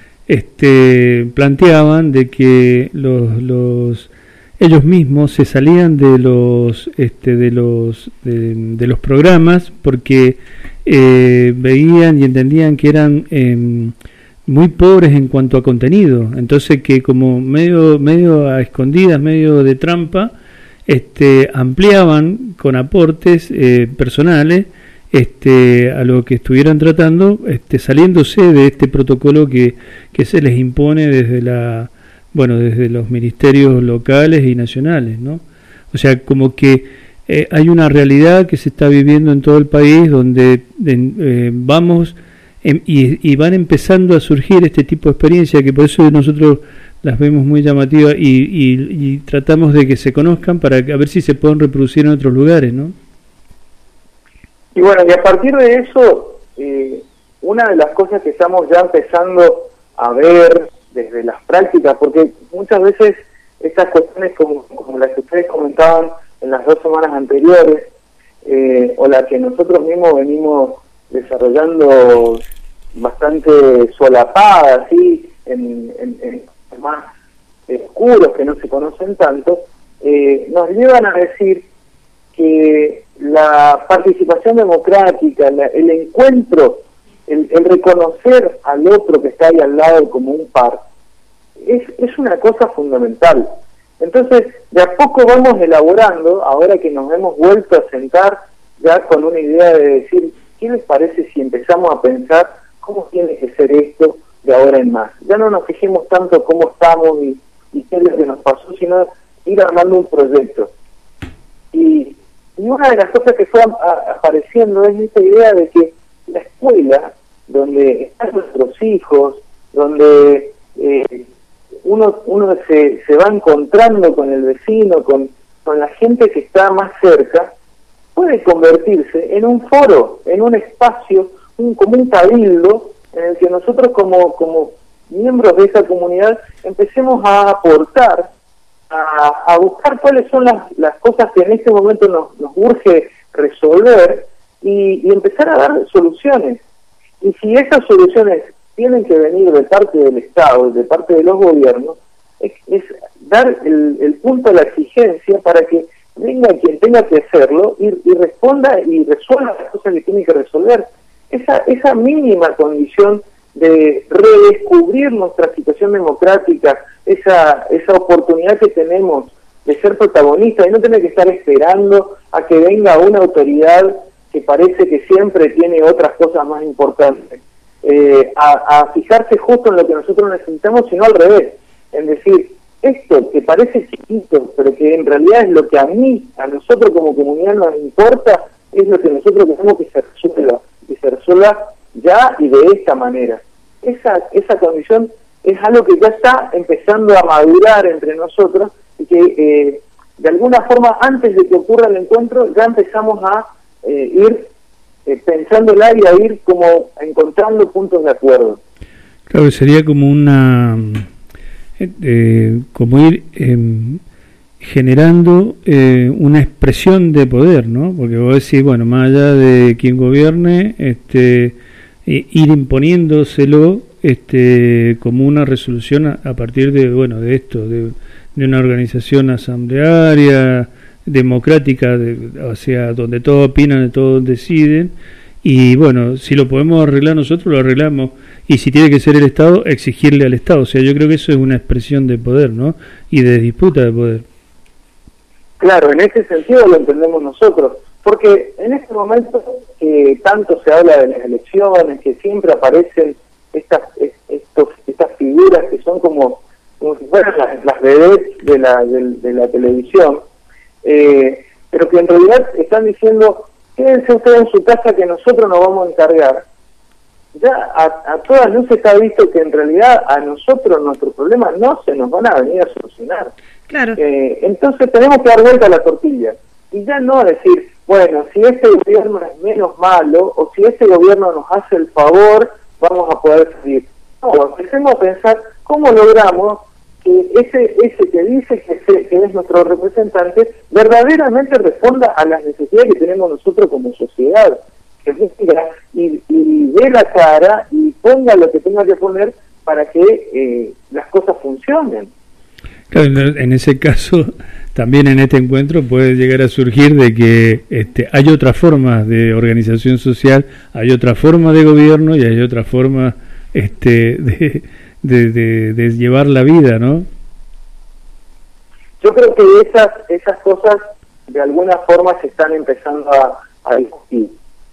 Speaker 4: planteaban de que ellos mismos se salían de los programas porque veían y entendían que eran muy pobres en cuanto a contenido, entonces que como medio a escondidas, medio de trampa, ampliaban con aportes personales a lo que estuvieran tratando, saliéndose de este protocolo que se les impone desde los ministerios locales y nacionales, ¿no? O sea, como que hay una realidad que se está viviendo en todo el país donde vamos y van empezando a surgir este tipo de experiencias, que por eso nosotros las vemos muy llamativas y tratamos de que se conozcan para a ver si se pueden reproducir en otros lugares, ¿no?
Speaker 10: Y bueno, y a partir de eso, una de las cosas que estamos ya empezando a ver desde las prácticas, porque muchas veces estas cuestiones como las que ustedes comentaban en las 2 semanas anteriores, o las que nosotros mismos venimos desarrollando bastante solapadas, ¿sí? en más oscuros que no se conocen tanto, nos llevan a decir que la participación democrática, el encuentro, el reconocer al otro que está ahí al lado como un par, es una cosa fundamental. Entonces, de a poco vamos elaborando, ahora que nos hemos vuelto a sentar ya con una idea de decir, ¿qué les parece si empezamos a pensar cómo tiene que ser esto de ahora en más? Ya no nos fijemos tanto cómo estamos y qué es lo que nos pasó, sino ir armando un proyecto. Y una de las cosas que fue apareciendo es esta idea de que la escuela, donde están nuestros hijos, donde uno se va encontrando con el vecino, con la gente que está más cerca, puede convertirse en un foro, en un espacio, como un cabildo, en el que nosotros como miembros de esa comunidad empecemos a aportar, a buscar cuáles son las cosas que en este momento nos urge resolver y empezar a dar soluciones. Y si esas soluciones tienen que venir de parte del Estado, de parte de los gobiernos, es dar el punto a la exigencia para que venga quien tenga que hacerlo y responda y resuelva las cosas que tiene que resolver. Esa mínima condición de redescubrir nuestra situación democrática, esa oportunidad que tenemos de ser protagonistas y no tener que estar esperando a que venga una autoridad que parece que siempre tiene otras cosas más importantes, a fijarse justo en lo que nosotros necesitamos, sino al revés, en decir, esto que parece chiquito, pero que en realidad es lo que a nosotros como comunidad nos importa, es lo que nosotros tenemos que se resuelva ya y de esta manera. Esa condición es algo que ya está empezando a madurar entre nosotros y que de alguna forma antes de que ocurra el encuentro ya empezamos a ir pensándola y a ir como encontrando puntos de acuerdo.
Speaker 4: Claro, sería como como ir generando una expresión de poder, ¿no? Porque vos decís, bueno, más allá de quien gobierne, ir imponiéndoselo como una resolución a partir de esto, de una organización asamblearia, democrática, o sea, donde todos opinan, todos deciden, y bueno, si lo podemos arreglar nosotros, lo arreglamos, y si tiene que ser el Estado, exigirle al Estado. O sea, yo creo que eso es una expresión de poder, ¿no? Y de disputa de poder.
Speaker 10: Claro, en ese sentido lo entendemos nosotros, porque en este momento que tanto se habla de las elecciones, que siempre aparecen estas figuras que son como si fueran las vedettes de la televisión, pero que en realidad están diciendo, quédense ustedes en su casa que nosotros nos vamos a encargar. Ya a todas luces está visto que en realidad a nosotros nuestros problemas no se nos van a venir a solucionar.
Speaker 3: Claro.
Speaker 10: Entonces tenemos que dar vuelta a la tortilla y ya no decir, bueno, si este gobierno es menos malo o si este gobierno nos hace el favor, vamos a poder salir. No, empecemos a pensar cómo logramos que ese que dice que es nuestro representante verdaderamente responda a las necesidades que tenemos nosotros como sociedad, que venga y dé la cara y ponga lo que tenga que poner para que las cosas funcionen.
Speaker 4: Claro, en ese caso, también en este encuentro puede llegar a surgir de que hay otras formas de organización social, hay otra forma de gobierno y hay otra forma de llevar la vida, ¿no?
Speaker 10: Yo creo que esas cosas de alguna forma se están empezando a discutir.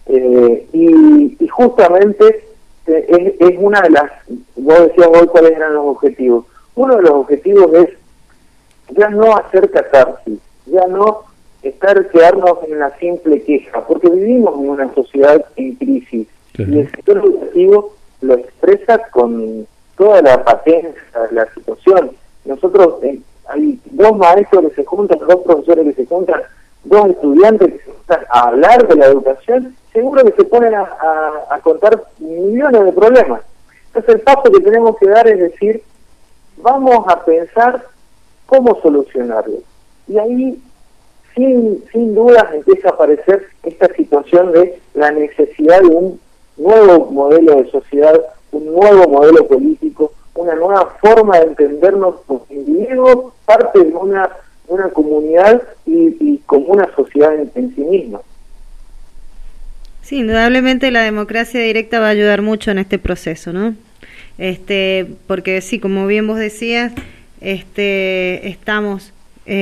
Speaker 10: Y justamente es una de las, vos decías hoy cuáles eran los objetivos. Uno de los objetivos es ya no hacer catarsis, ya no quedarnos en la simple queja, porque vivimos en una sociedad en crisis, y el sector educativo lo expresa con toda la patencia de la situación. Nosotros, hay 2 maestros que se juntan, 2 profesores que se juntan, 2 estudiantes que se juntan a hablar de la educación, seguro que se ponen a contar millones de problemas. Entonces el paso que tenemos que dar es decir, vamos a pensar cómo solucionarlo. Y ahí, sin dudas, empieza a aparecer esta situación de la necesidad de un nuevo modelo de sociedad, un nuevo modelo político, una nueva forma de entendernos como individuos, parte de una comunidad y como una sociedad en sí misma.
Speaker 3: Sí, indudablemente la democracia directa va a ayudar mucho en este proceso, ¿no? Porque sí, como bien vos decías, estamos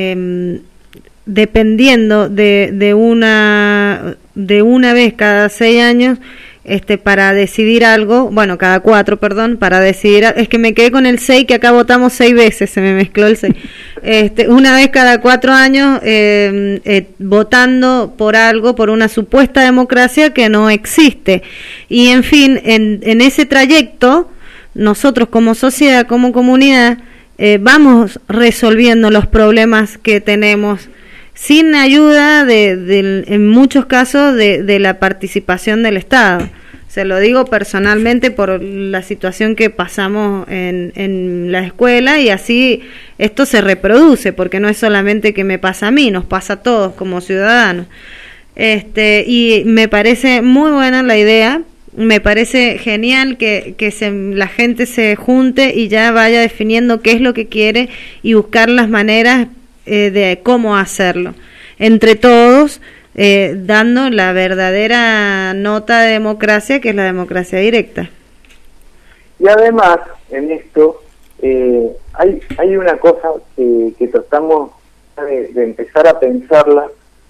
Speaker 3: dependiendo de una vez cada 6 años para decidir algo, bueno, cada 4, perdón, para decidir, es que me quedé con el 6, que acá votamos 6 veces, se me mezcló el 6, una vez cada 4 años votando por algo, por una supuesta democracia que no existe, y en fin, en ese trayecto, nosotros como sociedad, como comunidad, vamos resolviendo los problemas que tenemos, sin ayuda en muchos casos de la participación del Estado. Se lo digo personalmente por la situación que pasamos en la escuela, y así esto se reproduce, porque no es solamente que me pasa a mí, nos pasa a todos como ciudadanos. Y me parece muy buena la idea, me parece genial que la gente se junte y ya vaya definiendo qué es lo que quiere y buscar las maneras de cómo hacerlo entre todos, dando la verdadera nota de democracia, que es la democracia directa.
Speaker 10: Y además en esto hay una cosa que tratamos de empezar a pensarla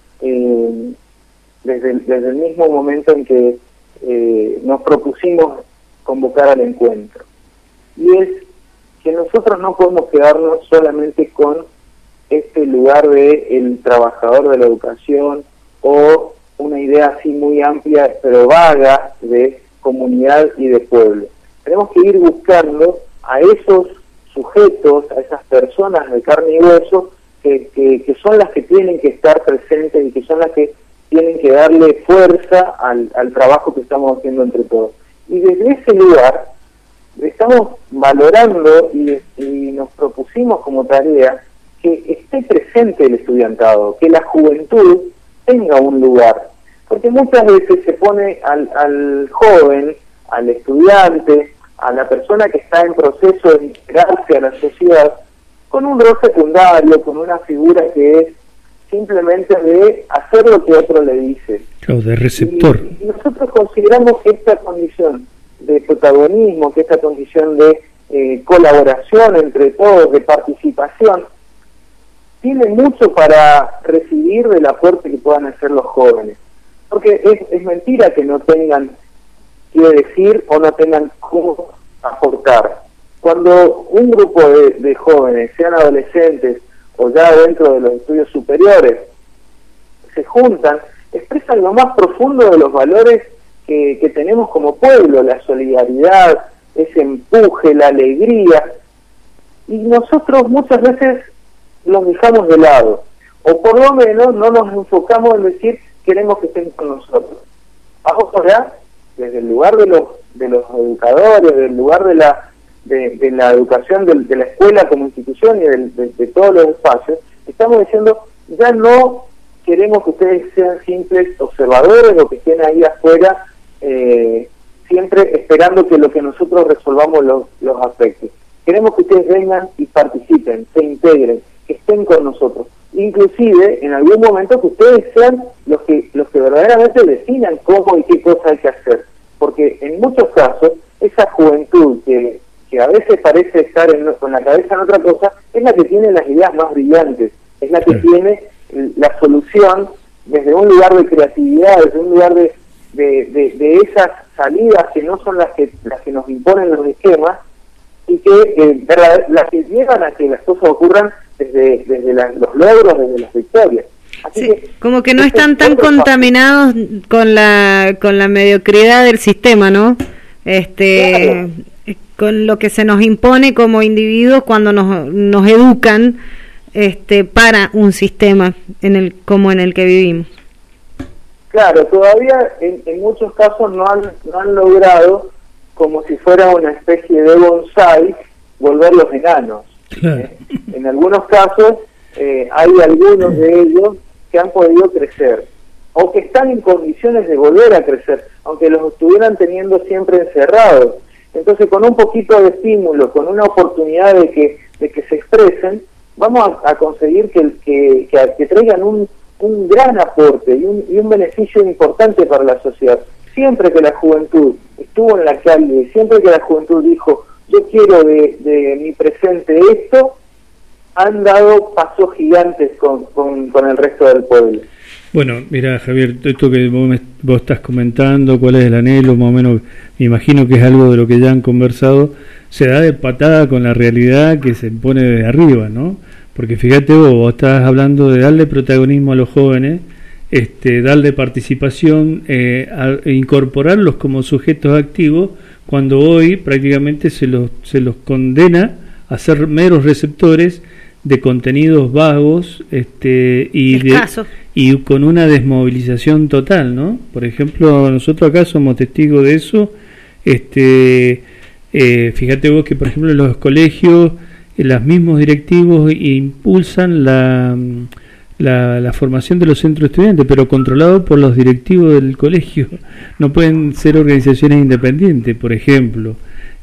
Speaker 10: desde el mismo momento en que nos propusimos convocar al encuentro, y es que nosotros no podemos quedarnos solamente con este lugar de el trabajador de la educación o una idea así muy amplia pero vaga de comunidad y de pueblo. Tenemos que ir buscando a esos sujetos, a esas personas de carne y hueso que son las que tienen que estar presentes y que son las que tienen que darle fuerza al trabajo que estamos haciendo entre todos. Y desde ese lugar estamos valorando y nos propusimos como tarea que esté presente el estudiantado, que la juventud tenga un lugar, porque muchas veces se pone al joven, al estudiante, a la persona que está en proceso de integrarse a la sociedad, con un rol secundario, con una figura que es simplemente de hacer lo que otro le dice.
Speaker 4: Claro, de receptor.
Speaker 10: Y nosotros consideramos que esta condición de protagonismo, que esta condición de colaboración entre todos, de participación, tiene mucho para recibir del aporte que puedan hacer los jóvenes. Porque es mentira que no tengan qué decir o no tengan cómo aportar. Cuando un grupo de jóvenes, sean adolescentes o ya dentro de los estudios superiores, se juntan, expresan lo más profundo de los valores que tenemos como pueblo, la solidaridad, ese empuje, la alegría, y nosotros muchas veces los dejamos de lado, o por lo menos no nos enfocamos en decir queremos que estén con nosotros. Ahora, desde el lugar de los educadores, desde el lugar de la educación de la escuela como institución y de todos los espacios, estamos diciendo, ya no queremos que ustedes sean simples observadores o que estén ahí afuera siempre esperando que lo que nosotros resolvamos los afecte. Queremos que ustedes vengan y participen, se integren, que estén con nosotros. Inclusive, en algún momento, que ustedes sean los que verdaderamente definan cómo y qué cosa hay que hacer. Porque en muchos casos, esa juventud que a veces parece estar con la cabeza en otra cosa, es la que tiene las ideas más brillantes, es la que tiene la solución desde un lugar de creatividad, desde un lugar de esas salidas que no son las que nos imponen los esquemas, y que las que llevan a que las cosas ocurran desde los logros, desde las victorias. Así
Speaker 3: sí,
Speaker 10: que,
Speaker 3: como que no están tan contaminados con la mediocridad del sistema, ¿no?
Speaker 10: Claro.
Speaker 3: Con lo que se nos impone como individuos cuando nos educan para un sistema como en el que vivimos.
Speaker 10: Claro, todavía en muchos casos no han logrado, como si fuera una especie de bonsai, volverlos enanos.
Speaker 4: Claro.
Speaker 10: En algunos casos hay algunos de ellos que han podido crecer o que están en condiciones de volver a crecer, aunque los estuvieran teniendo siempre encerrados. Entonces, con un poquito de estímulo, con una oportunidad de que se expresen, vamos a conseguir que traigan un gran aporte y un beneficio importante para la sociedad. Siempre que la juventud estuvo en la calle, siempre que la juventud dijo, yo quiero de mi presente esto, han dado pasos gigantes con el resto del pueblo.
Speaker 4: Bueno, mira, Javier, esto que vos estás comentando, cuál es el anhelo, más o menos, me imagino que es algo de lo que ya han conversado, se da de patada con la realidad que se impone desde arriba, ¿no? Porque fíjate vos estás hablando de darle protagonismo a los jóvenes, darle participación, incorporarlos como sujetos activos, cuando hoy prácticamente se los condena a ser meros receptores de contenidos vagos y con una desmovilización total, ¿no? Por ejemplo, nosotros acá somos testigos de eso. Fíjate vos que, por ejemplo, en los colegios, los mismos directivos impulsan la formación de los centros estudiantes, pero controlado por los directivos del colegio. No pueden ser organizaciones independientes, por ejemplo.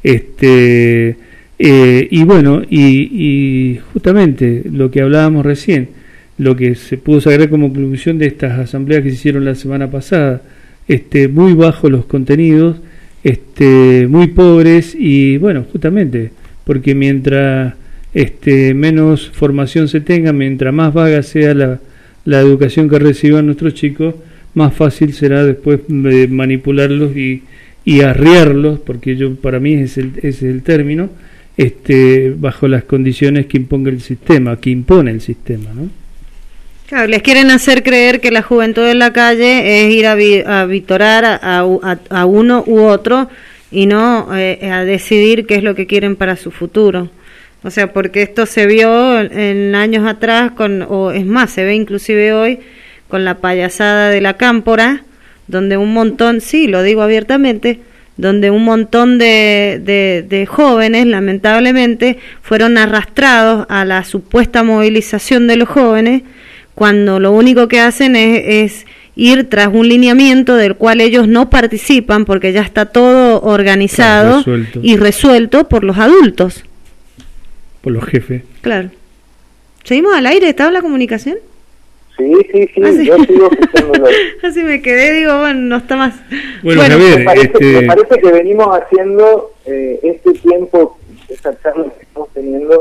Speaker 4: Y bueno, y justamente lo que hablábamos recién, lo que se pudo sacar como conclusión de estas asambleas que se hicieron la semana pasada, muy bajos los contenidos, muy pobres, y bueno, justamente porque mientras menos formación se tenga, mientras más vaga sea la educación que reciban nuestros chicos, más fácil será después manipularlos y arriarlos, porque para mí ese es el término, bajo las condiciones que impone el sistema, ¿no?
Speaker 3: Claro, les quieren hacer creer que la juventud en la calle es ir a vitorar a uno u otro y no a decidir qué es lo que quieren para su futuro. O sea, porque esto se vio en años atrás, o es más, se ve inclusive hoy con la payasada de la Cámpora, donde un montón, sí, lo digo abiertamente, donde un montón de jóvenes, lamentablemente, fueron arrastrados a la supuesta movilización de los jóvenes, cuando lo único que hacen es ir tras un lineamiento del cual ellos no participan, porque ya está todo organizado y resuelto por los adultos.
Speaker 4: Por los jefes.
Speaker 3: Claro. ¿Seguimos al aire? ¿Estaba la comunicación?
Speaker 10: Sí, yo sigo escuchándolo.
Speaker 3: Así me quedé, digo, bueno, no está más.
Speaker 4: Bueno, Javier,
Speaker 10: me parece que venimos haciendo este tiempo, esta charla que estamos teniendo,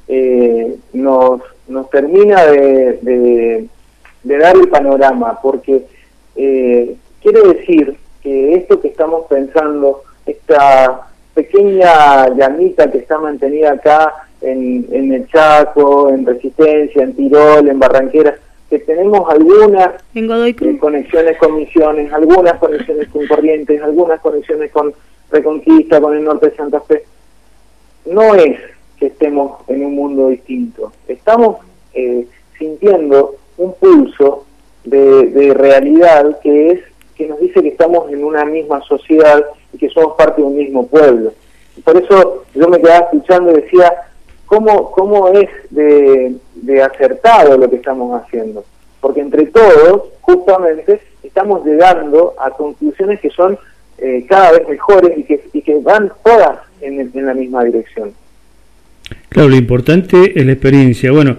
Speaker 10: nos termina de dar el panorama, porque quiere decir que esto que estamos pensando, esta pequeña llamita que está mantenida acá en el Chaco, en Resistencia, en Tirol, en Barranqueras, que tenemos algunas conexiones con Misiones, algunas conexiones con Corrientes, algunas conexiones con Reconquista, con el norte de Santa Fe, no es que estemos en un mundo distinto, estamos sintiendo un pulso de realidad que nos dice que estamos en una misma sociedad y que somos parte de un mismo pueblo. Y por eso yo me quedaba escuchando y decía, ¿cómo es de acertado lo que estamos haciendo? Porque entre todos, justamente, estamos llegando a conclusiones que son cada vez mejores y que van todas en la misma dirección.
Speaker 4: Claro, lo importante es la experiencia. Bueno,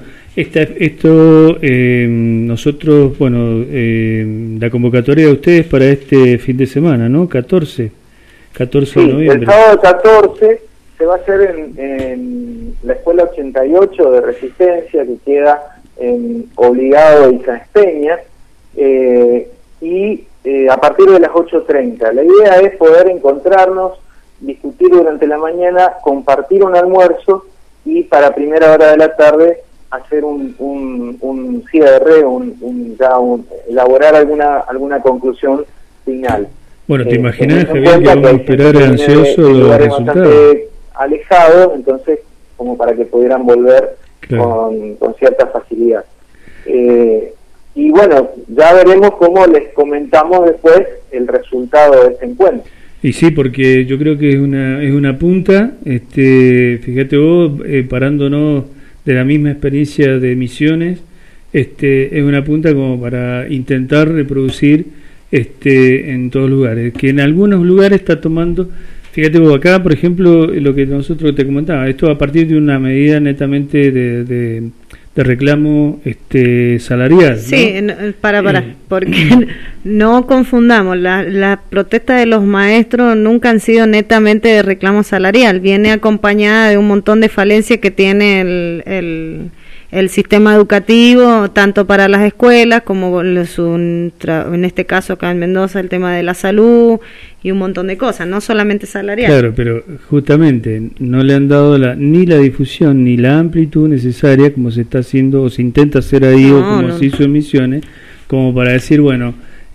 Speaker 4: nosotros, la convocatoria de ustedes para este fin de semana, ¿no? 14 de noviembre. El
Speaker 10: sábado 14 se va a hacer en la Escuela 88 de Resistencia, que queda en Obligado y Sáenz Peña, y a partir de las 8:30. La idea es poder encontrarnos, discutir durante la mañana, compartir un almuerzo y para primera hora de la tarde hacer un cierre, elaborar alguna conclusión final.
Speaker 4: Bueno, ¿te imaginas,
Speaker 10: teniendo
Speaker 4: Javier,
Speaker 10: en
Speaker 4: que
Speaker 10: cuenta
Speaker 4: vamos a
Speaker 10: hay
Speaker 4: esperar
Speaker 10: gente que
Speaker 4: ansioso
Speaker 10: viene de
Speaker 4: los
Speaker 10: lugares
Speaker 4: resultados?
Speaker 10: bastante alejados, entonces como para que pudieran volver
Speaker 4: Claro.
Speaker 10: con cierta facilidad. Y bueno, ya veremos cómo les comentamos después el resultado de este encuentro.
Speaker 4: Y sí, porque yo creo que es una punta, fíjate vos, parándonos de la misma experiencia de Misiones, es una punta como para intentar reproducir en todos lugares, que en algunos lugares está tomando, fíjate vos, acá por ejemplo, lo que nosotros te comentaba, esto a partir de una medida netamente de reclamo salarial, ¿no?
Speaker 3: Sí, porque no confundamos, la protesta de los maestros nunca han sido netamente de reclamo salarial, viene acompañada de un montón de falencias que tiene el sistema educativo, tanto para las escuelas como en este caso acá en Mendoza el tema de la salud y un montón de cosas, no solamente salarial.
Speaker 4: Claro, pero justamente no le han dado ni la difusión ni la amplitud necesaria como se está haciendo o se intenta hacer ahí o como se hizo en Misiones, como para decir, bueno,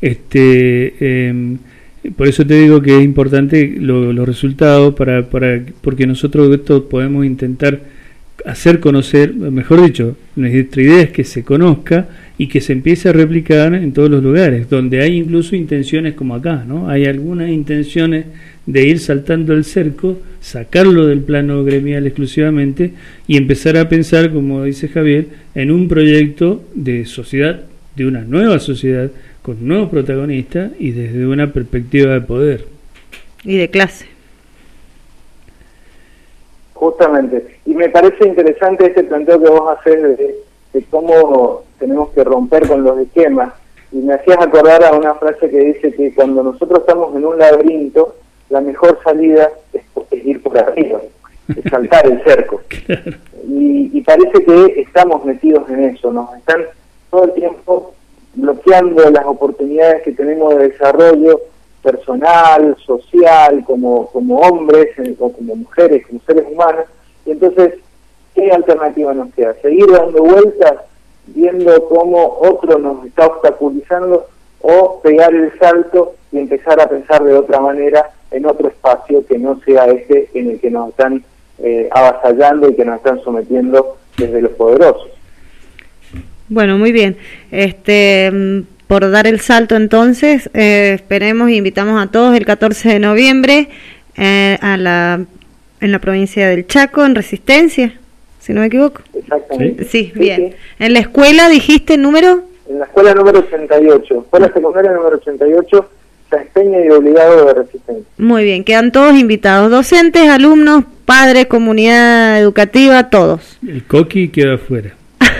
Speaker 4: por eso te digo que es importante los resultados porque nosotros esto podemos intentar hacer conocer, mejor dicho, nuestra idea es que se conozca y que se empiece a replicar en todos los lugares, donde hay incluso intenciones como acá, ¿no? Hay algunas intenciones de ir saltando el cerco, sacarlo del plano gremial exclusivamente y empezar a pensar, como dice Javier, en un proyecto de sociedad, de una nueva sociedad, con nuevos protagonistas y desde una perspectiva de poder.
Speaker 3: Y de clase.
Speaker 10: Justamente, y me parece interesante este planteo que vos haces de cómo tenemos que romper con los esquemas, y me hacías acordar a una frase que dice que cuando nosotros estamos en un laberinto, la mejor salida es ir por arriba, es saltar el cerco.
Speaker 4: Claro.
Speaker 10: Y parece que estamos metidos en eso, nos están todo el tiempo bloqueando las oportunidades que tenemos de desarrollo personal, social, como hombres o como mujeres, como seres humanos, y entonces, ¿qué alternativa nos queda? ¿Seguir dando vueltas, viendo cómo otro nos está obstaculizando, o pegar el salto y empezar a pensar de otra manera en otro espacio que no sea ese en el que nos están avasallando y que nos están sometiendo desde los poderosos?
Speaker 3: Bueno, muy bien. Por dar el salto entonces, esperemos e invitamos a todos el 14 de noviembre en la provincia del Chaco, en Resistencia, si no me equivoco.
Speaker 10: Exactamente.
Speaker 3: Sí, bien. Sí. ¿En la escuela dijiste número?
Speaker 10: En la escuela número 88, escuela secundaria número 88, San Peña y Obligado de Resistencia.
Speaker 3: Muy bien, quedan todos invitados, docentes, alumnos, padres, comunidad educativa, todos.
Speaker 4: El coqui queda afuera.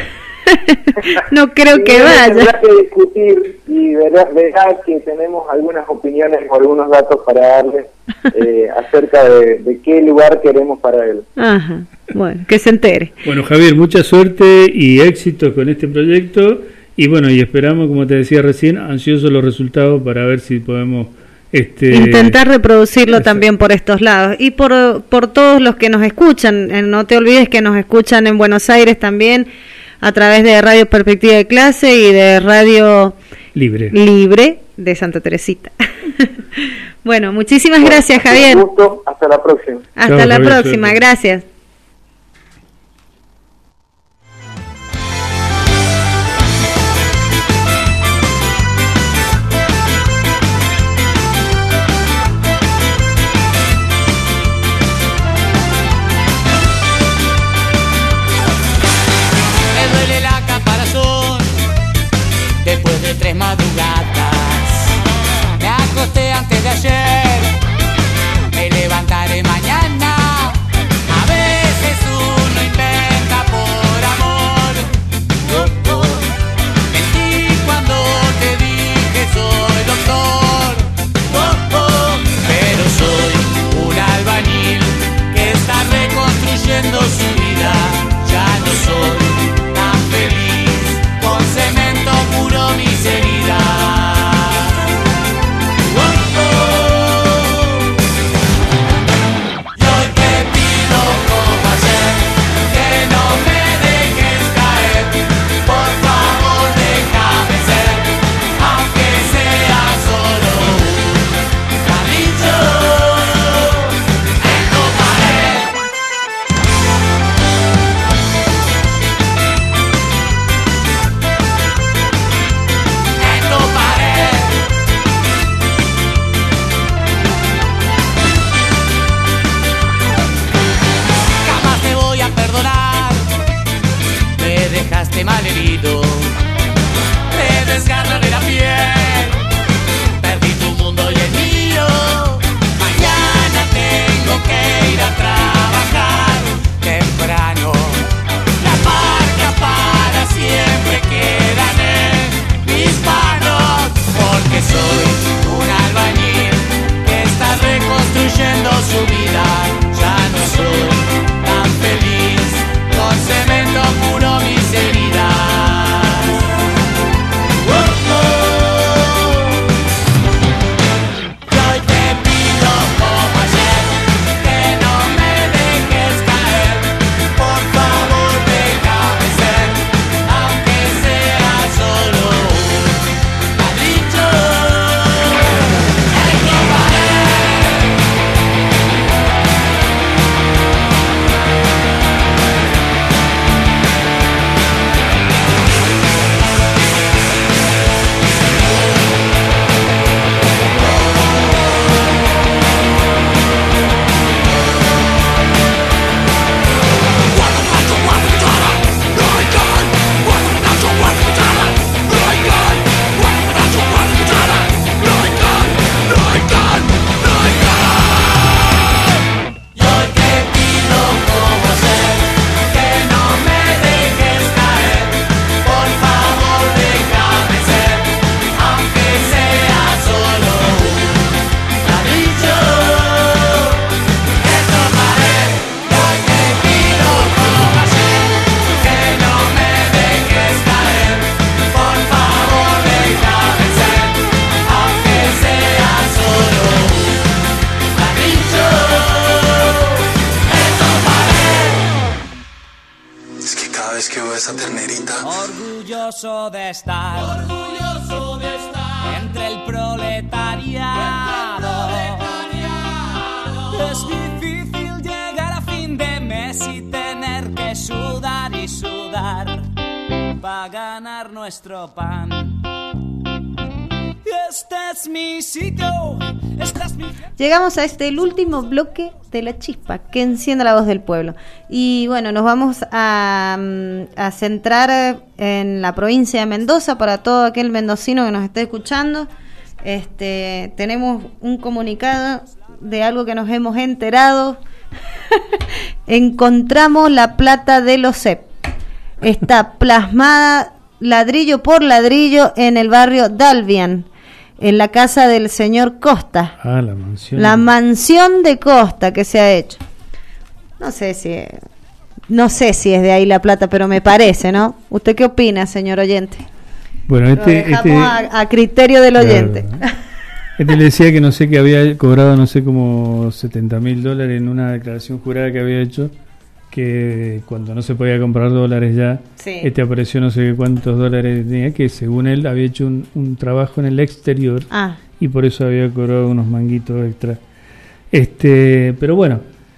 Speaker 3: No creo que vaya.
Speaker 10: Tendrá que discutir y verá que tenemos algunas opiniones o algunos datos para darle acerca de qué lugar queremos para él.
Speaker 3: Ajá, bueno, que se entere.
Speaker 4: Bueno, Javier, mucha suerte y éxito con este proyecto y bueno, y esperamos, como te decía recién, ansiosos los resultados para ver si podemos
Speaker 3: intentar reproducirlo también por estos lados y por todos los que nos escuchan. No te olvides que nos escuchan en Buenos Aires también a través de Radio Perspectiva de Clase y de Radio Libre de Santa Teresita. Bueno, muchísimas gracias, Javier.
Speaker 10: Un gusto, hasta la próxima.
Speaker 3: Hasta la próxima, gracias.
Speaker 5: Después de 3 madrugadas, me acosté antes de ayer, me levantaré mañana. A veces uno inventa por amor. Mentí cuando te dije soy doctor. Pero soy un albañil que está reconstruyendo su vida. Ya no soy tan feliz con cemento puro mis heridas. orgulloso de estar entre el proletariado. Es difícil llegar a fin de mes y tener que sudar y sudar para ganar nuestro pan. Este es mi sitio, esta es mi...
Speaker 3: Llegamos a el último bloque de La Chispa, que enciende la voz del pueblo. Y bueno, nos vamos a centrar en la provincia de Mendoza para todo aquel mendocino que nos esté escuchando. Tenemos un comunicado de algo que nos hemos enterado. Encontramos la plata de los CEP. Está plasmada ladrillo por ladrillo en el barrio Dalvian, en la casa del señor Costa.
Speaker 4: La mansión.
Speaker 3: La mansión de Costa que se ha hecho. No sé si es de ahí la plata, pero me parece, ¿no? ¿Usted qué opina, señor oyente?
Speaker 4: Bueno,
Speaker 3: Lo dejamos a criterio del oyente.
Speaker 4: Le decía que no sé, que había cobrado no sé como $70,000 en una declaración jurada que había hecho, que cuando no se podía comprar dólares ya,
Speaker 3: sí,
Speaker 4: apareció no sé cuántos dólares tenía, que según él había hecho un trabajo en el exterior y por eso había cobrado unos manguitos extra. Pero bueno.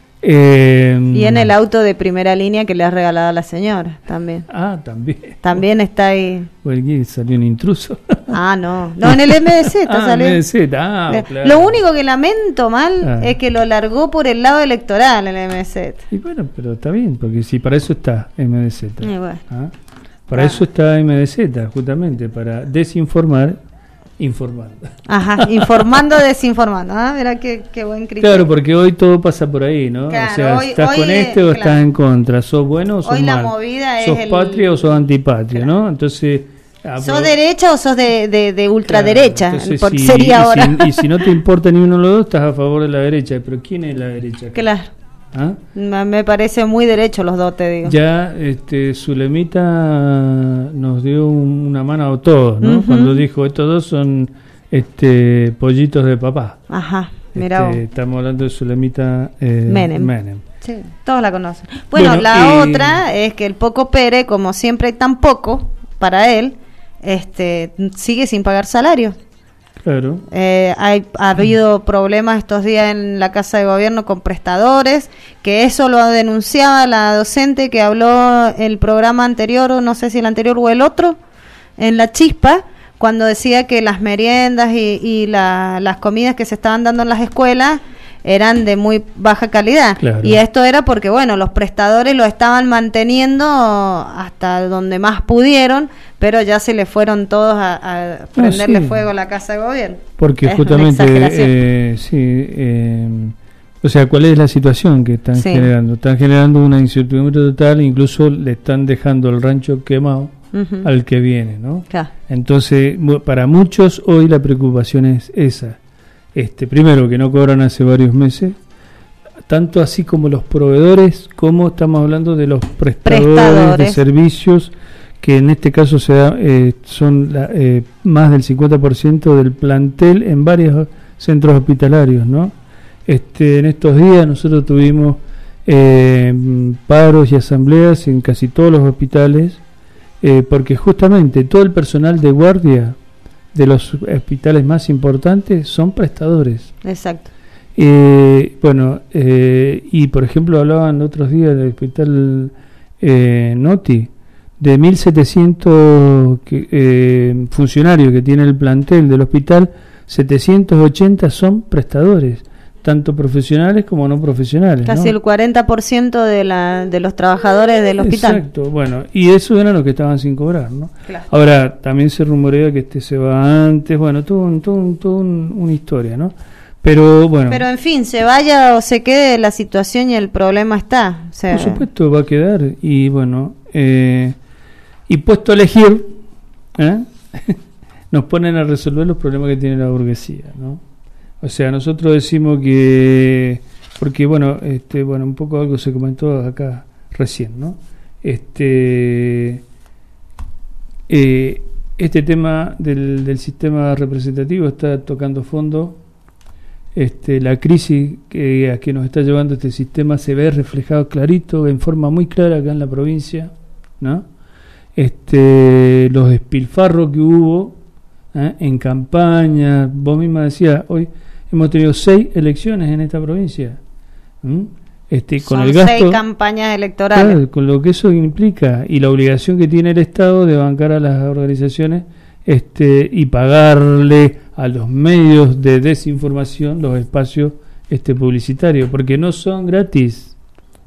Speaker 4: Y
Speaker 3: en el auto de primera línea que le ha regalado a la señora también.
Speaker 4: También.
Speaker 3: También está ahí.
Speaker 4: Bueno, salió un intruso.
Speaker 3: No, en el MDZ salió.
Speaker 4: Claro.
Speaker 3: Lo único que lamento mal es que lo largó por el lado electoral el MDZ.
Speaker 4: Y bueno, pero está bien, porque si para eso está MDZ.
Speaker 3: Bueno.
Speaker 4: Para eso está MDZ, justamente, para desinformar, informando.
Speaker 3: Informando, desinformando. Mira qué buen criterio.
Speaker 4: Claro, porque hoy todo pasa por ahí, ¿no?
Speaker 3: Claro,
Speaker 4: o sea,
Speaker 3: hoy,
Speaker 4: ¿estás con o estás en contra? ¿Sos bueno o sos mal?
Speaker 3: La movida
Speaker 4: ¿Sos patria o sos antipatria, no? Entonces...
Speaker 3: ¿Sos derecha o sos de ultraderecha?
Speaker 4: Entonces,
Speaker 3: porque sería ahora.
Speaker 4: Y si no te importa ni uno de los dos, estás a favor de la derecha. Pero ¿quién es la derecha?
Speaker 3: Claro. Me parece muy derecho los dos, te digo.
Speaker 4: Ya Zulemita nos dio una mano a todos, ¿no? Cuando dijo, estos dos son pollitos de papá.
Speaker 3: Mira
Speaker 4: estamos hablando de Zulemita Menem.
Speaker 3: Sí, todos la conocen. Bueno, la otra es que el Poco Pérez, como siempre hay tan poco para él, sigue sin pagar salario.
Speaker 4: Claro.
Speaker 3: Ha habido problemas estos días en la Casa de Gobierno con prestadores, que eso lo denunciaba la docente que habló el programa anterior, o no sé si el anterior o el otro, en La Chispa, cuando decía que las meriendas y las comidas que se estaban dando en las escuelas eran de muy baja calidad.
Speaker 4: Claro.
Speaker 3: Y esto era porque, bueno, los prestadores lo estaban manteniendo hasta donde más pudieron, pero ya se le fueron todos a prenderle fuego a la Casa de Gobierno.
Speaker 4: Porque justamente, o sea, ¿cuál es la situación que están generando? Están generando una incertidumbre total, incluso le están dejando el rancho quemado al que viene, ¿no?
Speaker 3: Claro.
Speaker 4: Entonces, para muchos hoy la preocupación es esa. Primero, que no cobran hace varios meses, tanto así como los proveedores, como estamos hablando de los prestadores de servicios, que en este caso son más del 50% del plantel en varios centros hospitalarios, ¿no? En estos días nosotros tuvimos paros y asambleas en casi todos los hospitales, porque justamente todo el personal de guardia de los hospitales más importantes son prestadores.
Speaker 3: Exacto.
Speaker 4: Y por ejemplo hablaban otros días del hospital Noti, de 1.700 funcionarios que tiene el plantel del hospital, 780 son prestadores, tanto profesionales como no profesionales.
Speaker 3: Casi el 40% de los trabajadores del hospital.
Speaker 4: Exacto, bueno, y eso eran los que estaban sin cobrar, ¿no?
Speaker 3: Claro.
Speaker 4: Ahora, también se rumorea que se va antes, bueno, todo una historia, ¿no? Pero bueno.
Speaker 3: Pero en fin, se vaya o se quede, la situación y el problema está. O sea,
Speaker 4: por supuesto va a quedar, y bueno, y puesto a elegir, nos ponen a resolver los problemas que tiene la burguesía, ¿no? O sea, nosotros decimos que, porque bueno, un poco algo se comentó acá recién, ¿no? Este tema del sistema representativo está tocando fondo. La crisis a que nos está llevando este sistema se ve reflejado clarito, en forma muy clara acá en la provincia, ¿no? los despilfarros que hubo en campaña. Vos misma decías, hoy hemos tenido 6 elecciones en esta provincia. Con
Speaker 3: son
Speaker 4: el gasto,
Speaker 3: 6 campañas electorales.
Speaker 4: Claro, con lo que eso implica y la obligación que tiene el Estado de bancar a las organizaciones y pagarle a los medios de desinformación los espacios publicitarios, porque no son gratis,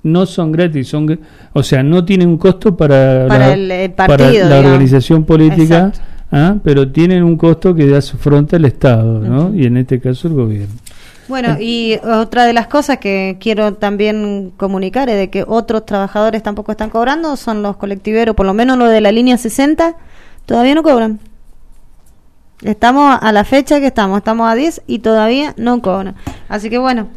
Speaker 4: o sea, no tienen un costo para
Speaker 3: el partido,
Speaker 4: para la organización política, pero tienen un costo que afronta el Estado, ¿no? Y en este caso el gobierno.
Speaker 3: Bueno, y otra de las cosas que quiero también comunicar es de que otros trabajadores tampoco están cobrando, son los colectiveros, por lo menos los de la línea 60, todavía no cobran. Estamos a la fecha que estamos a 10 y todavía no cobran. Así que bueno,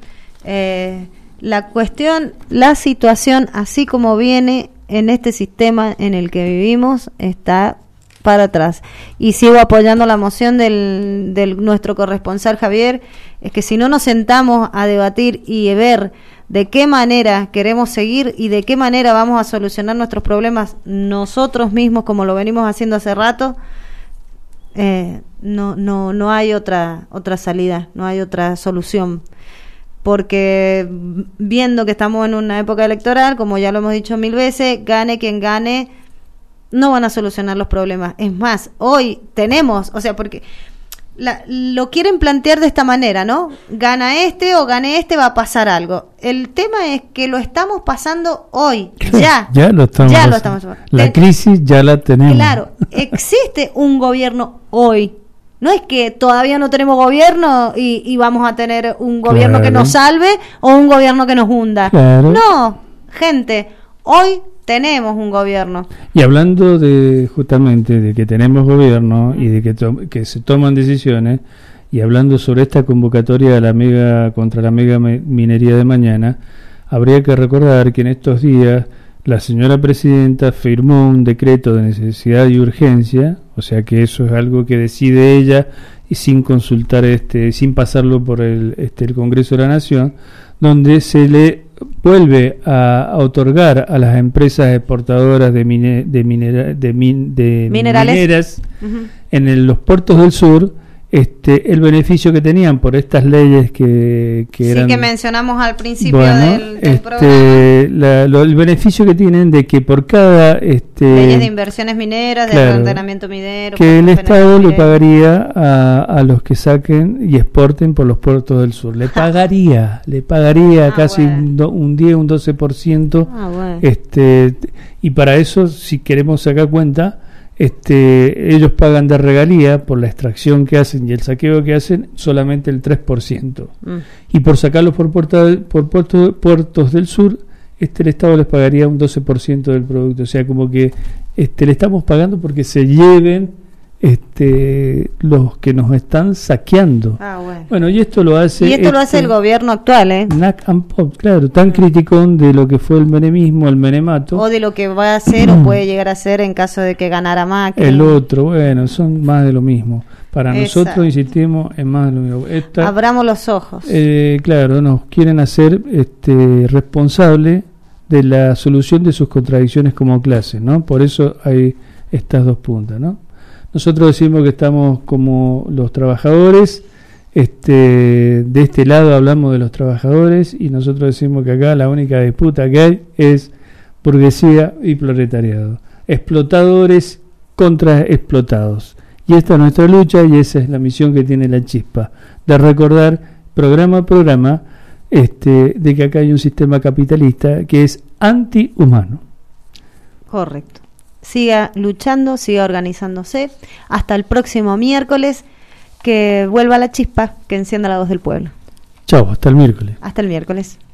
Speaker 3: la situación así como viene en este sistema en el que vivimos está para atrás. Y sigo apoyando la moción del nuestro corresponsal Javier, es que si no nos sentamos a debatir y ver de qué manera queremos seguir y de qué manera vamos a solucionar nuestros problemas nosotros mismos, como lo venimos haciendo hace rato, no hay otra salida, no hay otra solución. Porque viendo que estamos en una época electoral, como ya lo hemos dicho 1000 veces, gane quien gane, no van a solucionar los problemas. Es más, hoy tenemos, o sea, porque lo quieren plantear de esta manera, ¿no? Gana o gane va a pasar algo. El tema es que lo estamos pasando hoy, ya lo estamos pasando.
Speaker 4: La crisis ya la tenemos.
Speaker 3: Claro, existe un gobierno hoy. No es que todavía no tenemos gobierno y vamos a tener un gobierno que nos salve o un gobierno que nos hunda. Claro. No, gente, hoy tenemos un gobierno.
Speaker 4: Y hablando justamente de que tenemos gobierno y de que se toman decisiones, y hablando sobre esta convocatoria de contra la mega minería de mañana, habría que recordar que en estos días la señora presidenta firmó un decreto de necesidad y urgencia, o sea que eso es algo que decide ella y sin consultar, sin pasarlo por el Congreso de la Nación, donde se le vuelve a otorgar a las empresas exportadoras de mineras en los puertos del sur el beneficio que tenían por estas leyes que eran,
Speaker 3: que mencionamos al principio del programa,
Speaker 4: el beneficio que tienen de que por cada
Speaker 3: leyes de inversiones mineras, de ordenamiento minero,
Speaker 4: que el Estado le pagaría a los que saquen y exporten por los puertos del sur, le pagaría casi un 10, un 12%, y para eso, si queremos sacar cuenta, ellos pagan de regalía por la extracción que hacen y el saqueo que hacen solamente el 3%. Y por sacarlos por puertos del sur, el Estado les pagaría un 12% del producto. O sea, como que le estamos pagando porque se lleven los que nos están saqueando. Bueno, y esto lo hace
Speaker 3: el gobierno actual,
Speaker 4: Nac and Pop, claro, tan criticón de lo que fue el menemismo, el menemato,
Speaker 3: o de lo que va a hacer o puede llegar a ser en caso de que ganara Macri.
Speaker 4: El otro, bueno, son más de lo mismo. Para nosotros, insistimos, es más de lo mismo.
Speaker 3: Abramos los ojos.
Speaker 4: Claro, nos quieren hacer responsable de la solución de sus contradicciones como clase, ¿no? Por eso hay estas dos puntas, ¿no? Nosotros decimos que estamos como los trabajadores, de este lado hablamos de los trabajadores, y nosotros decimos que acá la única disputa que hay es burguesía y proletariado, explotadores contra explotados. Y esta es nuestra lucha y esa es la misión que tiene La Chispa, de recordar programa a programa de que acá hay un sistema capitalista que es antihumano.
Speaker 3: Correcto. Siga luchando, siga organizándose. Hasta el próximo miércoles, que vuelva La Chispa, que encienda la voz del pueblo.
Speaker 4: Chao, hasta el miércoles.
Speaker 3: Hasta el miércoles.